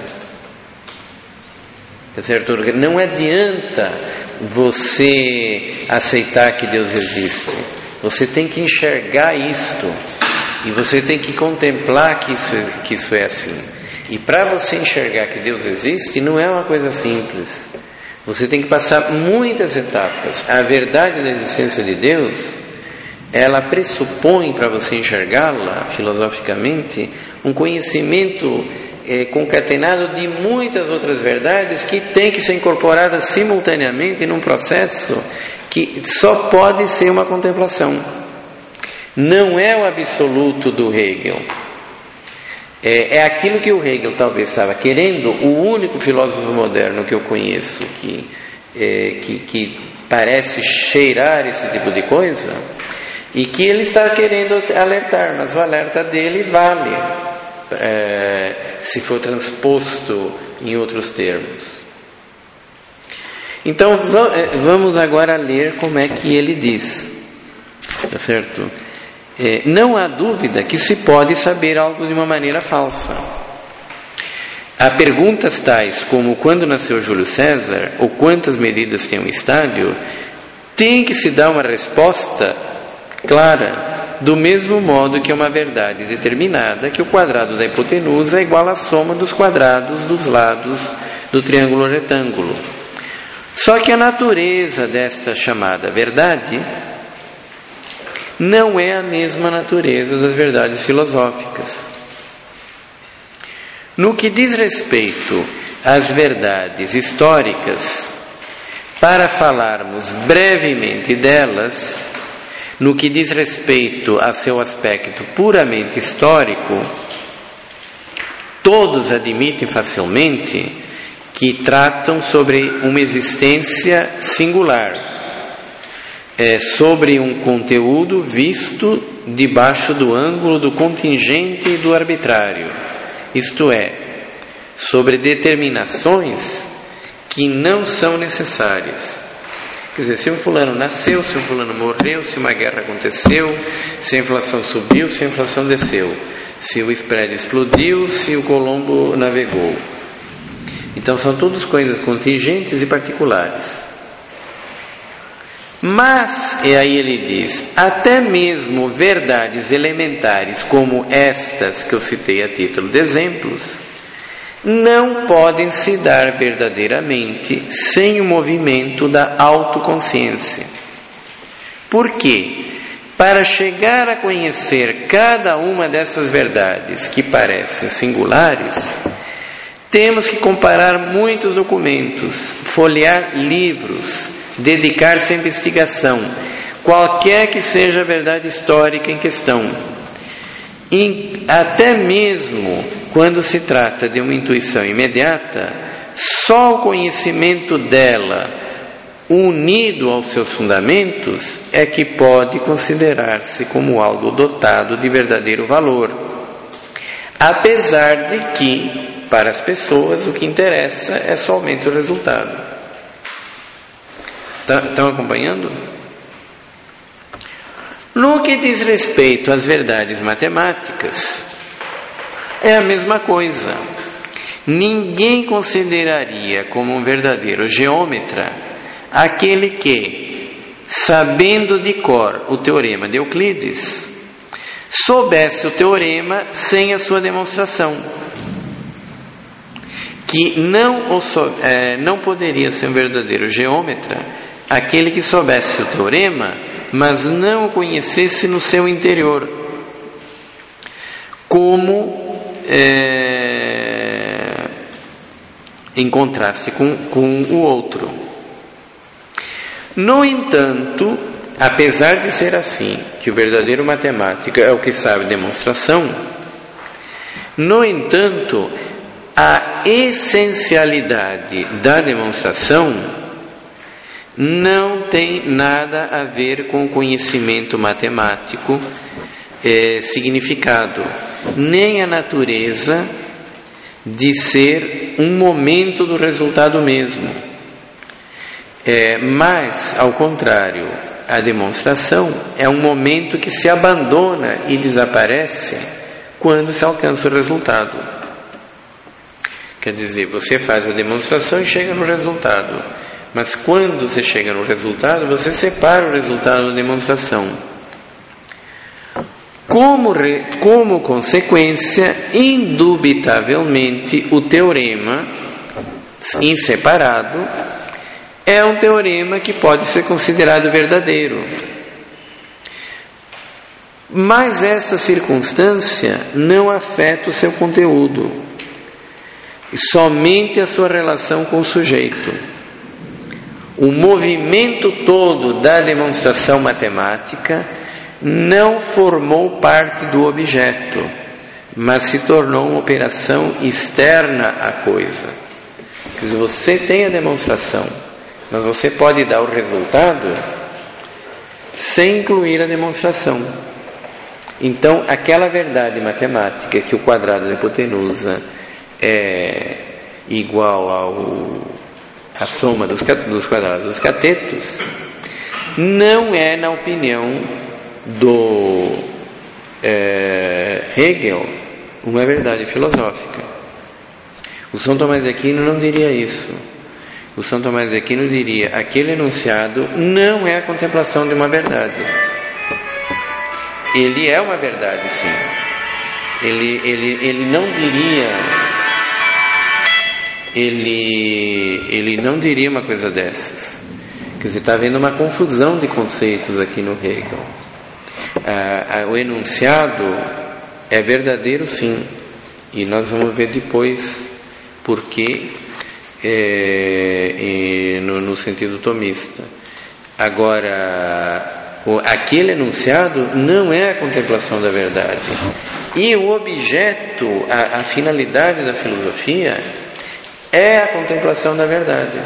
[SPEAKER 1] Certo? Não adianta você aceitar que Deus existe. Você tem que enxergar isto. E você tem que contemplar que isso, que isso é assim. E para você enxergar que Deus existe, não é uma coisa simples. Você tem que passar muitas etapas. A verdade da existência de Deus, ela pressupõe, para você enxergá-la filosoficamente, um conhecimento é, concatenado de muitas outras verdades que tem que ser incorporadas simultaneamente num processo que só pode ser uma contemplação. Não é o absoluto do Hegel. É, é aquilo que o Hegel talvez estava querendo, o único filósofo moderno que eu conheço que, é, que, que parece cheirar esse tipo de coisa, e que ele está querendo alertar, mas o alerta dele vale, é, se for transposto em outros termos. Então vamos agora ler como é que ele diz, tá certo? É, não há dúvida que se pode saber algo de uma maneira falsa. Há perguntas tais como quando nasceu Júlio César ou quantas medidas tem um estádio, tem que se dar uma resposta clara, do mesmo modo que é uma verdade determinada que o quadrado da hipotenusa é igual à soma dos quadrados dos lados do triângulo retângulo. Só que a natureza desta chamada verdade não é a mesma natureza das verdades filosóficas. No que diz respeito às verdades históricas, para falarmos brevemente delas, no que diz respeito a seu aspecto puramente histórico, todos admitem facilmente que tratam sobre uma existência singular, É sobre um conteúdo visto debaixo do ângulo do contingente e do arbitrário, isto é, sobre determinações que não são necessárias. Quer dizer, se um fulano nasceu, se um fulano morreu, se uma guerra aconteceu, se a inflação subiu, se a inflação desceu, se o spread explodiu, se o Colombo navegou. Então são todas coisas contingentes e particulares. Mas, e aí ele diz, até mesmo verdades elementares como estas que eu citei a título de exemplos, não podem se dar verdadeiramente sem o movimento da autoconsciência. Por quê? Para chegar a conhecer cada uma dessas verdades que parecem singulares, temos que comparar muitos documentos, folhear livros, dedicar-se à investigação, qualquer que seja a verdade histórica em questão. Em, até mesmo quando se trata de uma intuição imediata, só o conhecimento dela, unido aos seus fundamentos, é que pode considerar-se como algo dotado de verdadeiro valor. Apesar de que, para as pessoas, o que interessa é somente o resultado. Estão acompanhando? No que diz respeito às verdades matemáticas, é a mesma coisa. Ninguém consideraria como um verdadeiro geômetra aquele que, sabendo de cor o teorema de Euclides, soubesse o teorema sem a sua demonstração. Que não, o so, é, não poderia ser um verdadeiro geômetra aquele que soubesse o teorema, mas não o conhecesse no seu interior, como é, em contraste com, com o outro. No entanto, apesar de ser assim, que o verdadeiro matemático é o que sabe demonstração, no entanto, a essencialidade da demonstração não tem nada a ver com o conhecimento matemático é, significado, nem a natureza de ser um momento do resultado mesmo. É, mas, ao contrário, a demonstração é um momento que se abandona e desaparece quando se alcança o resultado. Quer dizer, você faz a demonstração e chega no resultado. Mas quando você chega no resultado, você separa o resultado da demonstração. Como, re, como consequência, indubitavelmente, o teorema, em separado, é um teorema que pode ser considerado verdadeiro. Mas essa circunstância não afeta o seu conteúdo, somente a sua relação com o sujeito. O movimento todo da demonstração matemática não formou parte do objeto, mas se tornou uma operação externa à coisa. Quer dizer, você tem a demonstração, mas você pode dar o resultado sem incluir a demonstração. Então, aquela verdade matemática que o quadrado da hipotenusa é igual ao a soma dos, dos quadrados dos catetos, não é, na opinião do é, Hegel, uma verdade filosófica. O São Tomás de Aquino não diria isso. O São Tomás de Aquino diria: aquele enunciado não é a contemplação de uma verdade. Ele é uma verdade, sim. Ele, ele, ele não diria... Ele, ele não diria uma coisa dessas. Quer dizer, está havendo uma confusão de conceitos aqui no Hegel. Ah, ah, o enunciado é verdadeiro, sim, e nós vamos ver depois por quê, é, no, no sentido tomista. Agora, o, aquele enunciado não é a contemplação da verdade, e o objeto, a, a finalidade da filosofia é a contemplação da verdade.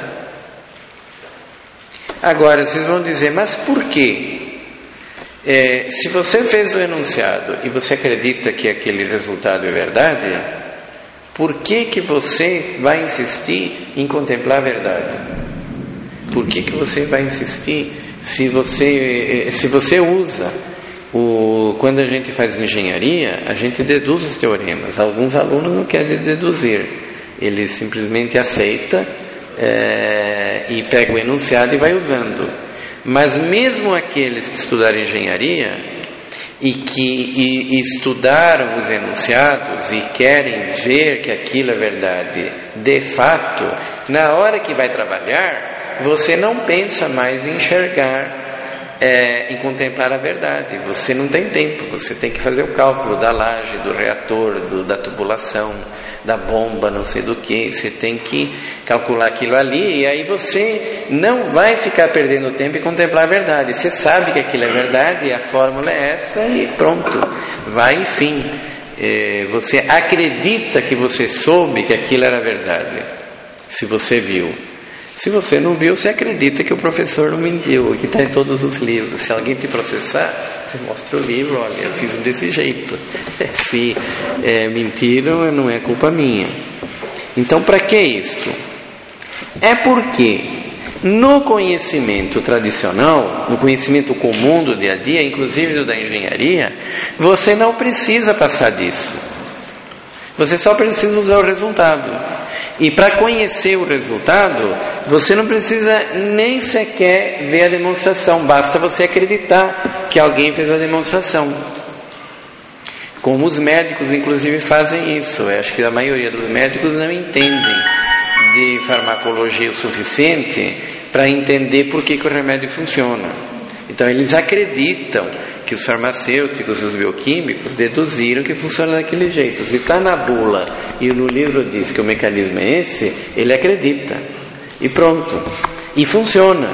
[SPEAKER 1] Agora, vocês vão dizer, mas por quê? É, se você fez o enunciado e você acredita que aquele resultado é verdade, por que que você vai insistir em contemplar a verdade? Por que que você vai insistir se você, se você usa o, quando a gente faz engenharia, a gente deduz os teoremas. Alguns alunos não querem deduzir. Ele simplesmente aceita é, e pega o enunciado e vai usando. Mas mesmo aqueles que estudaram engenharia e que e, e estudaram os enunciados e querem ver que aquilo é verdade, de fato, na hora que vai trabalhar, você não pensa mais em enxergar é, em contemplar a verdade. Você não tem tempo, você tem que fazer o cálculo da laje, do reator, do, da tubulação, da bomba, não sei do que. Você tem que calcular aquilo ali, e aí você não vai ficar perdendo tempo em contemplar a verdade. Você sabe que aquilo é verdade, a fórmula é essa e pronto, vai enfim. É, você acredita que você soube que aquilo era verdade, se você viu. Se você não viu, você acredita que o professor não mentiu, que está em todos os livros. Se alguém te processar, você mostra o livro, olha, eu fiz desse jeito. Se é, mentiram, não é culpa minha. Então, para que isto? É porque no conhecimento tradicional, no conhecimento comum do dia a dia, inclusive do da engenharia, você não precisa passar disso. Você só precisa usar o resultado. E para conhecer o resultado, você não precisa nem sequer ver a demonstração. Basta você acreditar que alguém fez a demonstração. Como os médicos, inclusive, fazem isso. Eu acho que a maioria dos médicos não entendem de farmacologia o suficiente para entender por que, que o remédio funciona. Então eles acreditam que os farmacêuticos, os bioquímicos deduziram que funciona daquele jeito. Se está na bula e no livro diz que o mecanismo é esse, ele acredita e pronto, e funciona.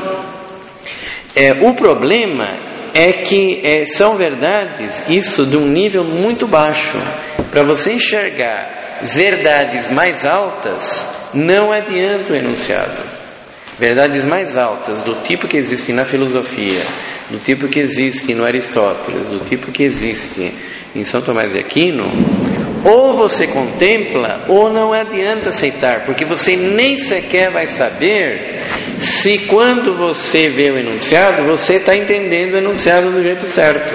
[SPEAKER 1] É, o problema é que é, são verdades, isso de um nível muito baixo. Para você enxergar verdades mais altas, não adianta o enunciado. Verdades mais altas, do tipo que existe na filosofia, do tipo que existe no Aristóteles, do tipo que existe em São Tomás de Aquino, ou você contempla, ou não adianta aceitar, porque você nem sequer vai saber se quando você vê o enunciado, você está entendendo o enunciado do jeito certo.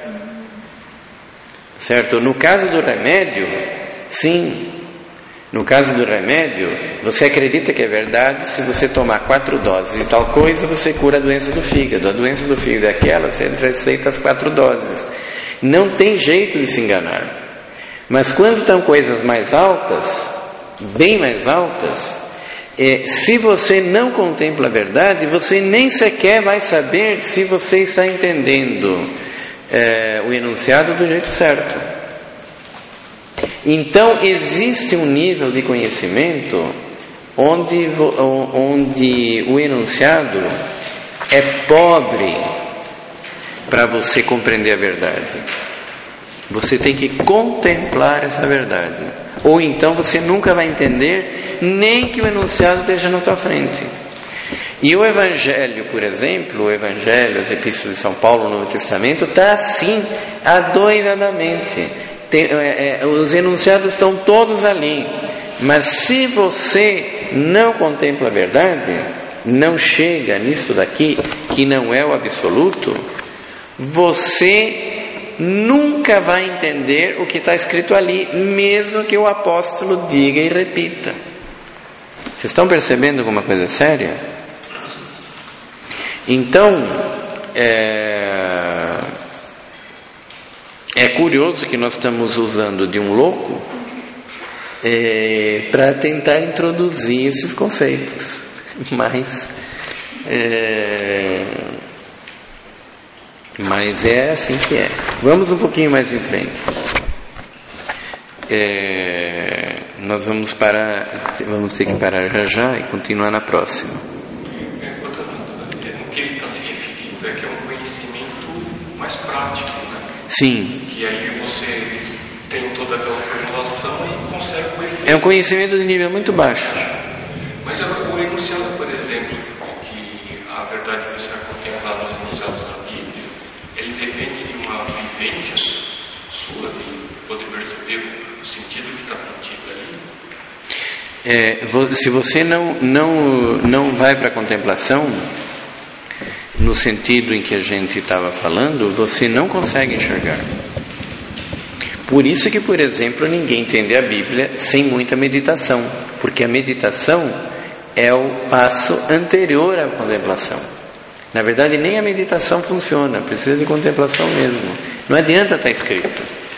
[SPEAKER 1] Certo? No caso do remédio, sim. No caso do remédio, você acredita que é verdade, se você tomar quatro doses de tal coisa, você cura a doença do fígado. A doença do fígado é aquela, você receita as quatro doses. Não tem jeito de se enganar. Mas quando estão coisas mais altas, bem mais altas, é, se você não contempla a verdade, você nem sequer vai saber se você está entendendo é, o enunciado do jeito certo. Então existe um nível de conhecimento onde, onde o enunciado é pobre para você compreender a verdade. Você tem que contemplar essa verdade, ou então você nunca vai entender nem que o enunciado esteja na tua frente. E o Evangelho, por exemplo, o Evangelho, as Epístolas de São Paulo, o Novo Testamento, está assim, adoidadamente. Tem, é, é, os enunciados estão todos ali, mas se você não contempla a verdade, não chega nisso daqui, que não é o absoluto, você nunca vai entender o que está escrito ali, mesmo que o apóstolo diga e repita. Vocês estão percebendo alguma coisa séria? Então, é... É curioso que nós estamos usando de um louco é, para tentar introduzir esses conceitos, mas é, mas é assim que é. Vamos um pouquinho mais em frente. É, nós vamos parar, vamos ter que parar já já e continuar na próxima.
[SPEAKER 3] O que ele está se referindo é que é um conhecimento mais prático, né?
[SPEAKER 1] Sim.
[SPEAKER 3] E aí você tem toda aquela formulação e consegue o efeito.
[SPEAKER 1] É um conhecimento de nível muito baixo.
[SPEAKER 3] Mas o enunciado, por exemplo, que a verdade que está contemplada nos enunciados da Bíblia, ele depende de uma vivência sua, de poder perceber o sentido que está contido ali.
[SPEAKER 1] É, se você não, não, não vai para a contemplação, no sentido em que a gente estava falando, você não consegue enxergar. Por isso que, por exemplo, ninguém entende a Bíblia sem muita meditação, porque a meditação é o passo anterior à contemplação. Na verdade, nem a meditação funciona, precisa de contemplação mesmo. Não adianta estar escrito.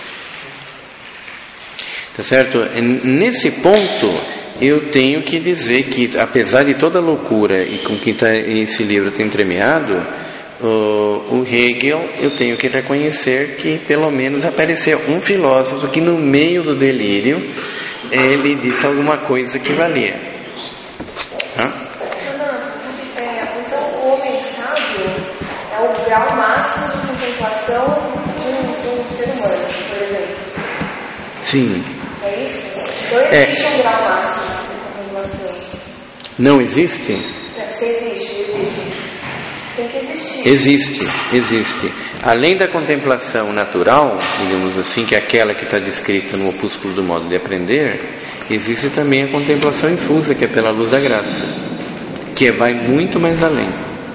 [SPEAKER 1] Tá certo? Nesse ponto, eu tenho que dizer que, apesar de toda a loucura e com que tá, esse livro tem entremeado, o, o Hegel, eu tenho que reconhecer que pelo menos apareceu um filósofo que no meio do delírio ele disse alguma coisa que valia. Hã?
[SPEAKER 2] Então o homem sábio é o grau máximo de contemplação de um, de um ser humano, por exemplo.
[SPEAKER 1] Sim.
[SPEAKER 2] É isso? Então existe é. um grau máximo de contemplação.
[SPEAKER 1] Não existe?
[SPEAKER 2] Se existe, existe. Tem que existir.
[SPEAKER 1] Existe, existe. Além da contemplação natural, digamos assim, que é aquela que está descrita no opúsculo do modo de aprender, existe também a contemplação infusa, que é pela luz da graça, que vai muito mais além.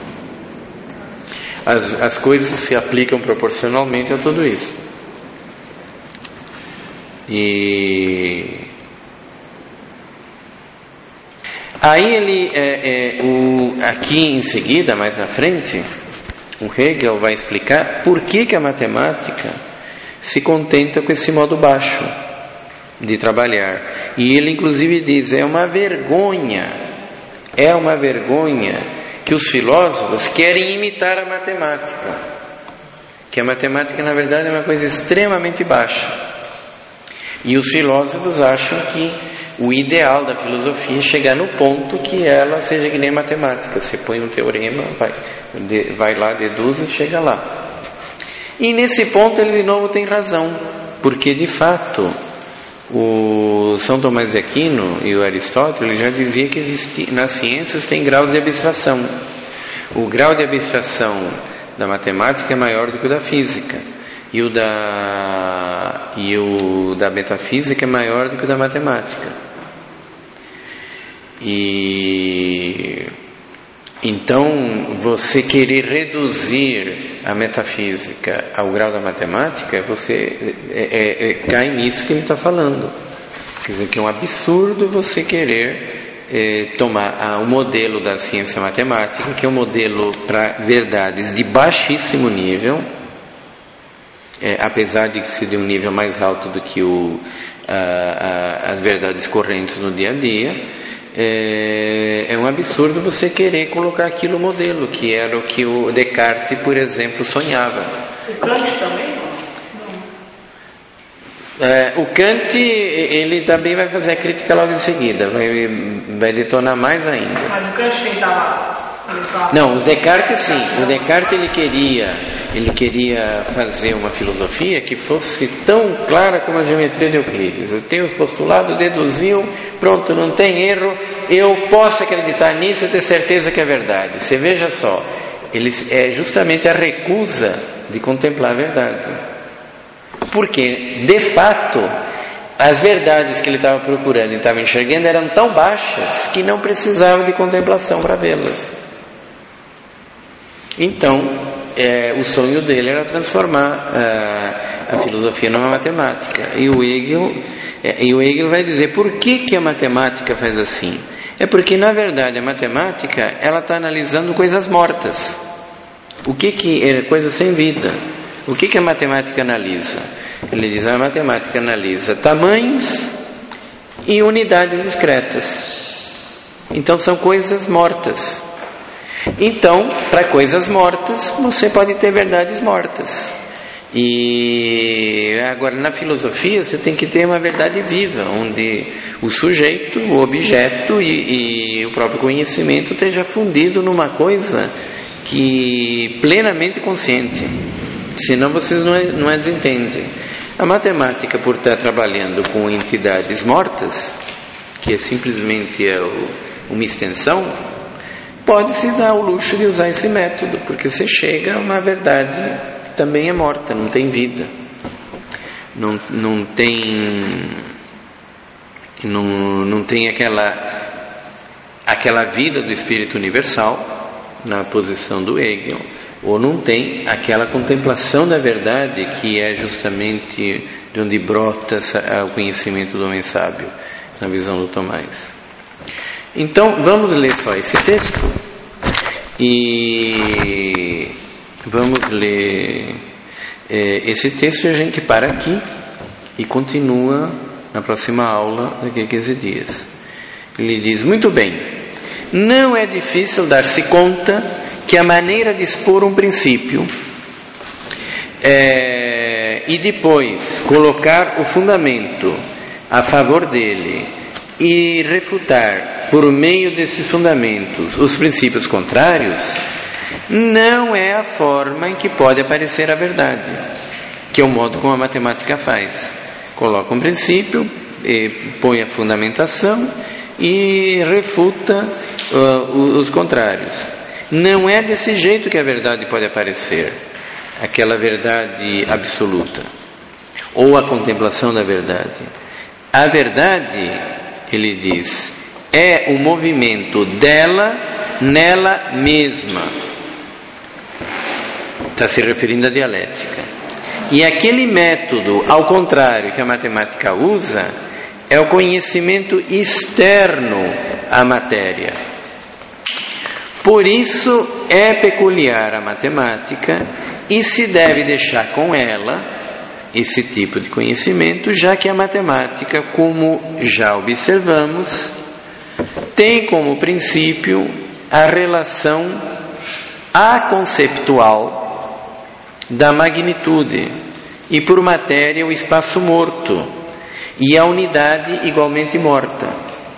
[SPEAKER 1] As, as coisas se aplicam proporcionalmente a tudo isso. E aí ele, é, é, o, aqui em seguida, mais na frente, o Hegel vai explicar por que, que a matemática se contenta com esse modo baixo de trabalhar. E ele inclusive diz, é uma vergonha, é uma vergonha que os filósofos querem imitar a matemática, que a matemática na verdade é uma coisa extremamente baixa. E os filósofos acham que o ideal da filosofia é chegar no ponto que ela seja que nem matemática. Você põe um teorema, vai, de, vai lá, deduz e chega lá. E nesse ponto ele de novo tem razão, porque de fato o São Tomás de Aquino e o Aristóteles já dizia que existe, nas ciências tem graus de abstração. O grau de abstração da matemática é maior do que o da física. E o da, e o da metafísica é maior do que o da matemática. E então você querer reduzir a metafísica ao grau da matemática, você é, é, é, cai nisso que ele está falando. Quer dizer que é um absurdo você querer é, tomar o um modelo da ciência matemática, que é um modelo para verdades de baixíssimo nível. É, apesar de ser de um nível mais alto do que o, a, a, as verdades correntes no dia a dia, é, é um absurdo você querer colocar aquilo no modelo, que era o que o Descartes, por exemplo, sonhava.
[SPEAKER 2] O Kant também?
[SPEAKER 1] É, o Kant, ele também vai fazer a crítica logo em seguida, vai, vai detonar mais ainda.
[SPEAKER 2] Mas o Kant tentava...
[SPEAKER 1] Não, o Descartes sim, o Descartes ele queria, ele queria fazer uma filosofia que fosse tão clara como a geometria de Euclides. Eu tenho os postulados, deduziu, pronto, não tem erro, eu posso acreditar nisso e ter certeza que é verdade. Você veja só, ele, é justamente a recusa de contemplar a verdade. Porque, de fato, as verdades que ele estava procurando e estava enxergando eram tão baixas que não precisava de contemplação para vê-las. Então, é, o sonho dele era transformar a, a filosofia numa matemática. E o Hegel, é, e o Hegel vai dizer por que, que a matemática faz assim. É porque, na verdade, a matemática ela está analisando coisas mortas. O que, que é coisa sem vida? O que, que a matemática analisa? Ele diz, a matemática analisa tamanhos e unidades discretas. Então são coisas mortas. Então, para coisas mortas, você pode ter verdades mortas. E agora na filosofia você tem que ter uma verdade viva, onde o sujeito, o objeto e, e o próprio conhecimento esteja fundido numa coisa que plenamente consciente. Senão vocês não, não as entendem. A matemática, por estar trabalhando com entidades mortas, que é simplesmente é o, uma extensão, pode-se dar o luxo de usar esse método, porque você chega a uma verdade que também é morta, não tem vida, não, não tem não, não tem aquela aquela vida do espírito universal na posição do Hegel, ou não tem aquela contemplação da verdade que é justamente de onde brota o conhecimento do homem sábio, na visão do Tomás. Então, vamos ler só esse texto e vamos ler é, esse texto e a gente para aqui e continua na próxima aula daqui a quinze dias. Ele diz, muito bem, não é difícil dar-se conta que a maneira de expor um princípio é, e depois colocar o fundamento a favor dele e refutar por meio desses fundamentos os princípios contrários, não é a forma em que pode aparecer a verdade, que é o modo como a matemática faz. Coloca um princípio, põe a fundamentação e refuta uh, os contrários. Não é desse jeito que a verdade pode aparecer, aquela verdade absoluta, ou a contemplação da verdade. A verdade, ele diz, é o movimento dela nela mesma. Está se referindo à dialética. E aquele método, ao contrário, que a matemática usa, é o conhecimento externo à matéria. Por isso é peculiar à matemática e se deve deixar com ela esse tipo de conhecimento, já que a matemática, como já observamos, tem como princípio a relação aconceptual da magnitude e por matéria o espaço morto e a unidade igualmente morta.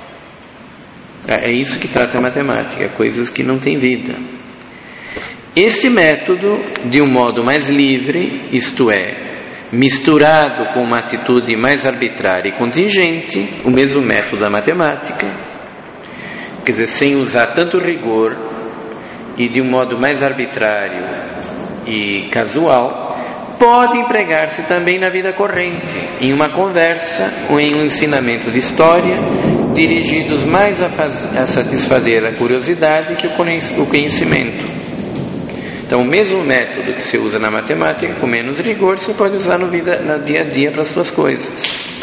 [SPEAKER 1] É isso que trata a matemática, coisas que não têm vida. Este método, de um modo mais livre, isto é, misturado com uma atitude mais arbitrária e contingente, o mesmo método da matemática, quer dizer, sem usar tanto rigor e de um modo mais arbitrário e casual, pode empregar-se também na vida corrente, em uma conversa ou em um ensinamento de história, dirigidos mais a, faz, a satisfazer a curiosidade que o conhecimento. Então, o mesmo método que se usa na matemática, com menos rigor, você pode usar no, vida, no dia a dia para as suas coisas.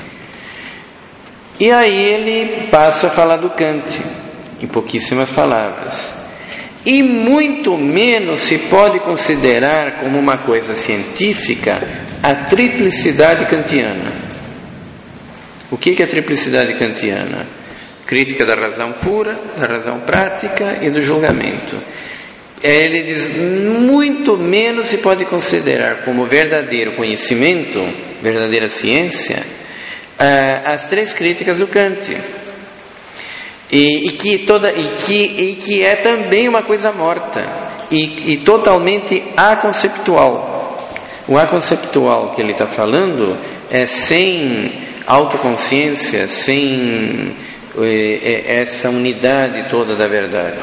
[SPEAKER 1] E aí ele passa a falar do Kant, em pouquíssimas palavras. E muito menos se pode considerar como uma coisa científica a triplicidade kantiana. O que é a triplicidade kantiana? Crítica da razão pura, da razão prática e do julgamento. Ele diz, muito menos se pode considerar como verdadeiro conhecimento, verdadeira ciência, as três críticas do Kant. E, e, que toda, e, que, e que é também uma coisa morta e, e totalmente aconceptual. O aconceptual que ele está falando é sem autoconsciência, sem é, essa unidade toda da verdade.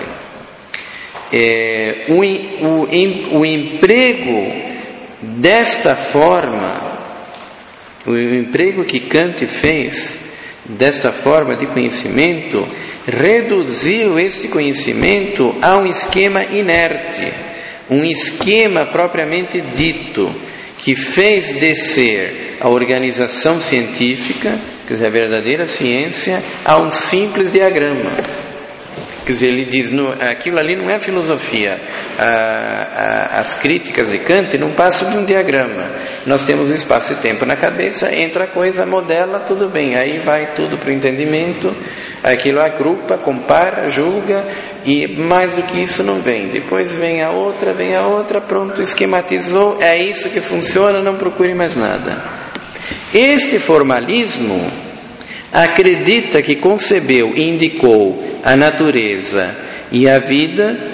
[SPEAKER 1] É, o, o, o emprego desta forma, o emprego que Kant fez desta forma de conhecimento, reduziu este conhecimento a um esquema inerte, um esquema propriamente dito, que fez descer a organização científica, quer dizer, a verdadeira ciência, a um simples diagrama. Quer dizer, ele diz, no, aquilo ali não é filosofia. A, a, as críticas de Kant não passam de um diagrama. Nós temos espaço e tempo na cabeça, entra a coisa, modela, tudo bem. Aí vai tudo para o entendimento, aquilo agrupa, compara, julga, e mais do que isso não vem. Depois vem a outra, vem a outra, pronto, esquematizou, é isso que funciona, não procure mais nada. Este formalismo acredita que concebeu e indicou a natureza e a vida,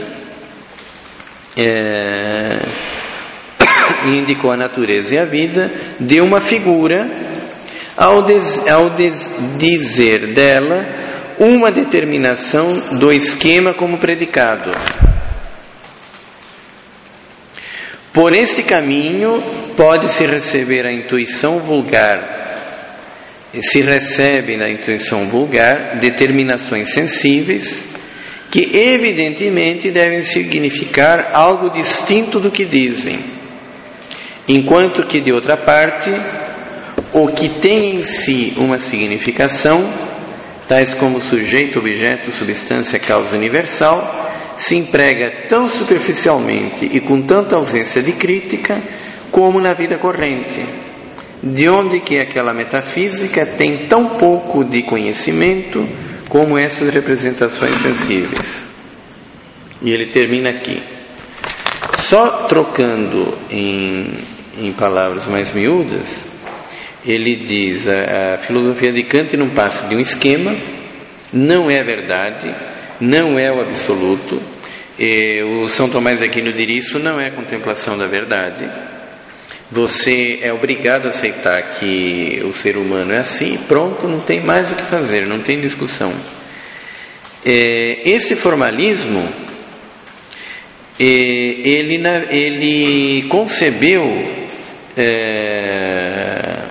[SPEAKER 1] é, indicou a natureza e a vida de uma figura ao, des, ao des, dizer dela uma determinação do esquema como predicado. Por este caminho pode-se receber a intuição vulgar se recebe na intuição vulgar determinações sensíveis que evidentemente devem significar algo distinto do que dizem, enquanto que de outra parte o que tem em si uma significação, tais como sujeito, objeto, substância, causa universal, se emprega tão superficialmente e com tanta ausência de crítica como na vida corrente. De onde que aquela metafísica tem tão pouco de conhecimento como essas representações sensíveis. E ele termina aqui. Só trocando em, em palavras mais miúdas, ele diz: a, a filosofia de Kant não passa de um esquema, não é a verdade, não é o absoluto. E o São Tomás de Aquino diria: isso não é a contemplação da verdade. Você é obrigado a aceitar que o ser humano é assim, pronto, não tem mais o que fazer, não tem discussão. É, esse formalismo, é, ele, ele concebeu é,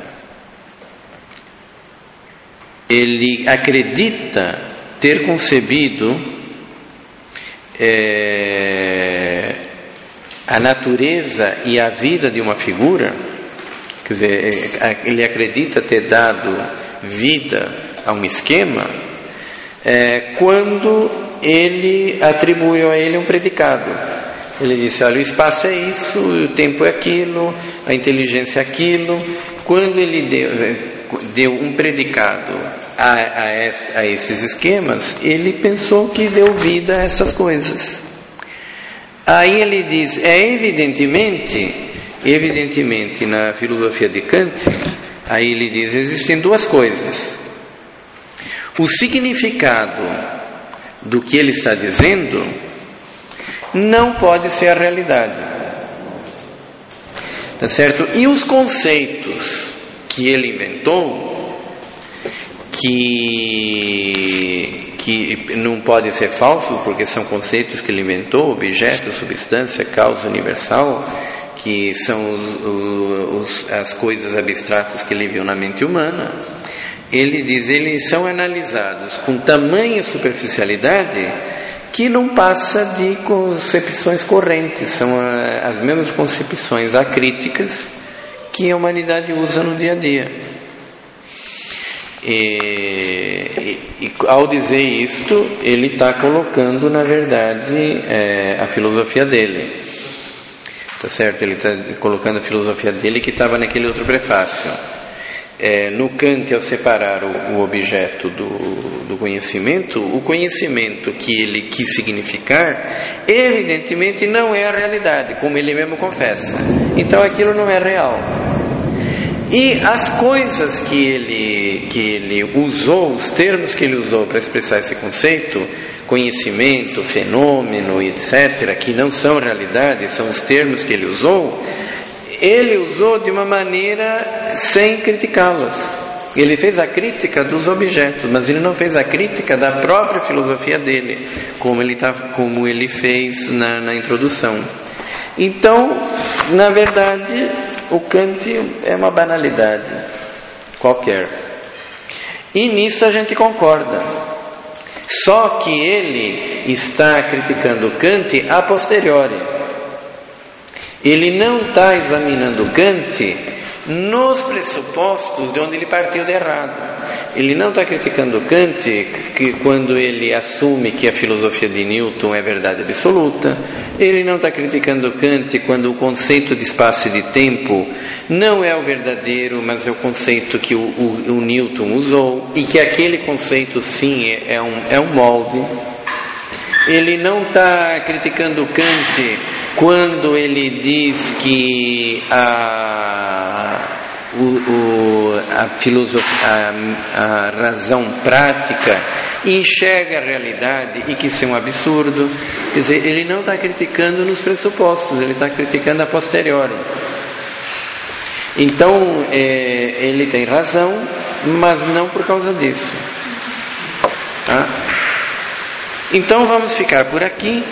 [SPEAKER 1] ele acredita ter concebido é, a natureza e a vida de uma figura, quer dizer, ele acredita ter dado vida a um esquema, é, quando ele atribuiu a ele um predicado. Ele disse: olha, o espaço é isso, o tempo é aquilo, a inteligência é aquilo. Quando ele deu, deu um predicado a, a, a esses esquemas, ele pensou que deu vida a essas coisas. Aí ele diz: é evidentemente, evidentemente na filosofia de Kant, aí ele diz, existem duas coisas. O significado do que ele está dizendo não pode ser a realidade, tá certo? E os conceitos que ele inventou, que, que não podem ser falsos, porque são conceitos que ele inventou, objeto, substância, causa universal, que são os, os, as coisas abstratas que ele viu na mente humana. Ele diz, eles são analisados com tamanha superficialidade que não passa de concepções correntes, são as mesmas concepções acríticas que a humanidade usa no dia a dia. E, e, e ao dizer isto, ele está colocando, na verdade, é, a filosofia dele, tá certo? Ele está colocando a filosofia dele que estava naquele outro prefácio. É, no Kant, ao separar o, o objeto do, do conhecimento, o conhecimento que ele quis significar, evidentemente não é a realidade, como ele mesmo confessa. Então aquilo não é real. E as coisas que ele, que ele usou, os termos que ele usou para expressar esse conceito, conhecimento, fenômeno, etcétera, que não são realidade, são os termos que ele usou, ele usou de uma maneira sem criticá-las. Ele fez a crítica dos objetos, mas ele não fez a crítica da própria filosofia dele, como ele, tá, como ele fez na, na introdução. Então, na verdade, o Kant é uma banalidade qualquer. E nisso a gente concorda. Só que ele está criticando Kant a posteriori. Ele não está examinando Kant nos pressupostos de onde ele partiu de errado. Ele não está criticando Kant que quando ele assume que a filosofia de Newton é verdade absoluta. Ele não está criticando Kant quando o conceito de espaço e de tempo não é o verdadeiro, mas é o conceito que o, o, o Newton usou, e que aquele conceito sim é, é, um, é um molde. Ele não está criticando Kant quando ele diz que a, o, o, a, filosofia, a, a razão prática enxerga a realidade e que isso é um absurdo. Quer dizer, ele não está criticando nos pressupostos, ele está criticando a posteriori. Então, é, ele tem razão, mas não por causa disso. Tá? Então, vamos ficar por aqui.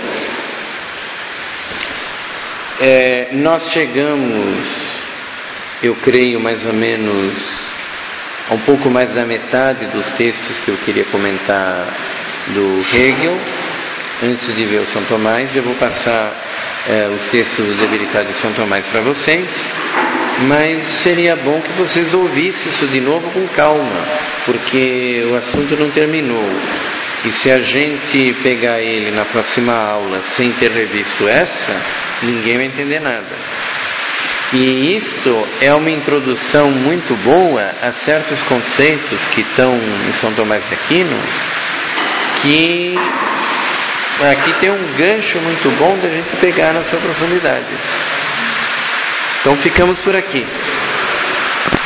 [SPEAKER 1] É, nós chegamos, eu creio, mais ou menos a um pouco mais da metade dos textos que eu queria comentar do Hegel. Antes de ver o São Tomás, eu vou passar é, os textos do Debilidade de São Tomás para vocês, mas seria bom que vocês ouvissem isso de novo com calma, porque o assunto não terminou. E se a gente pegar ele na próxima aula sem ter revisto essa, ninguém vai entender nada. E isto é uma introdução muito boa a certos conceitos que estão em São Tomás de Aquino, que aqui tem um gancho muito bom da gente pegar na sua profundidade. Então ficamos por aqui.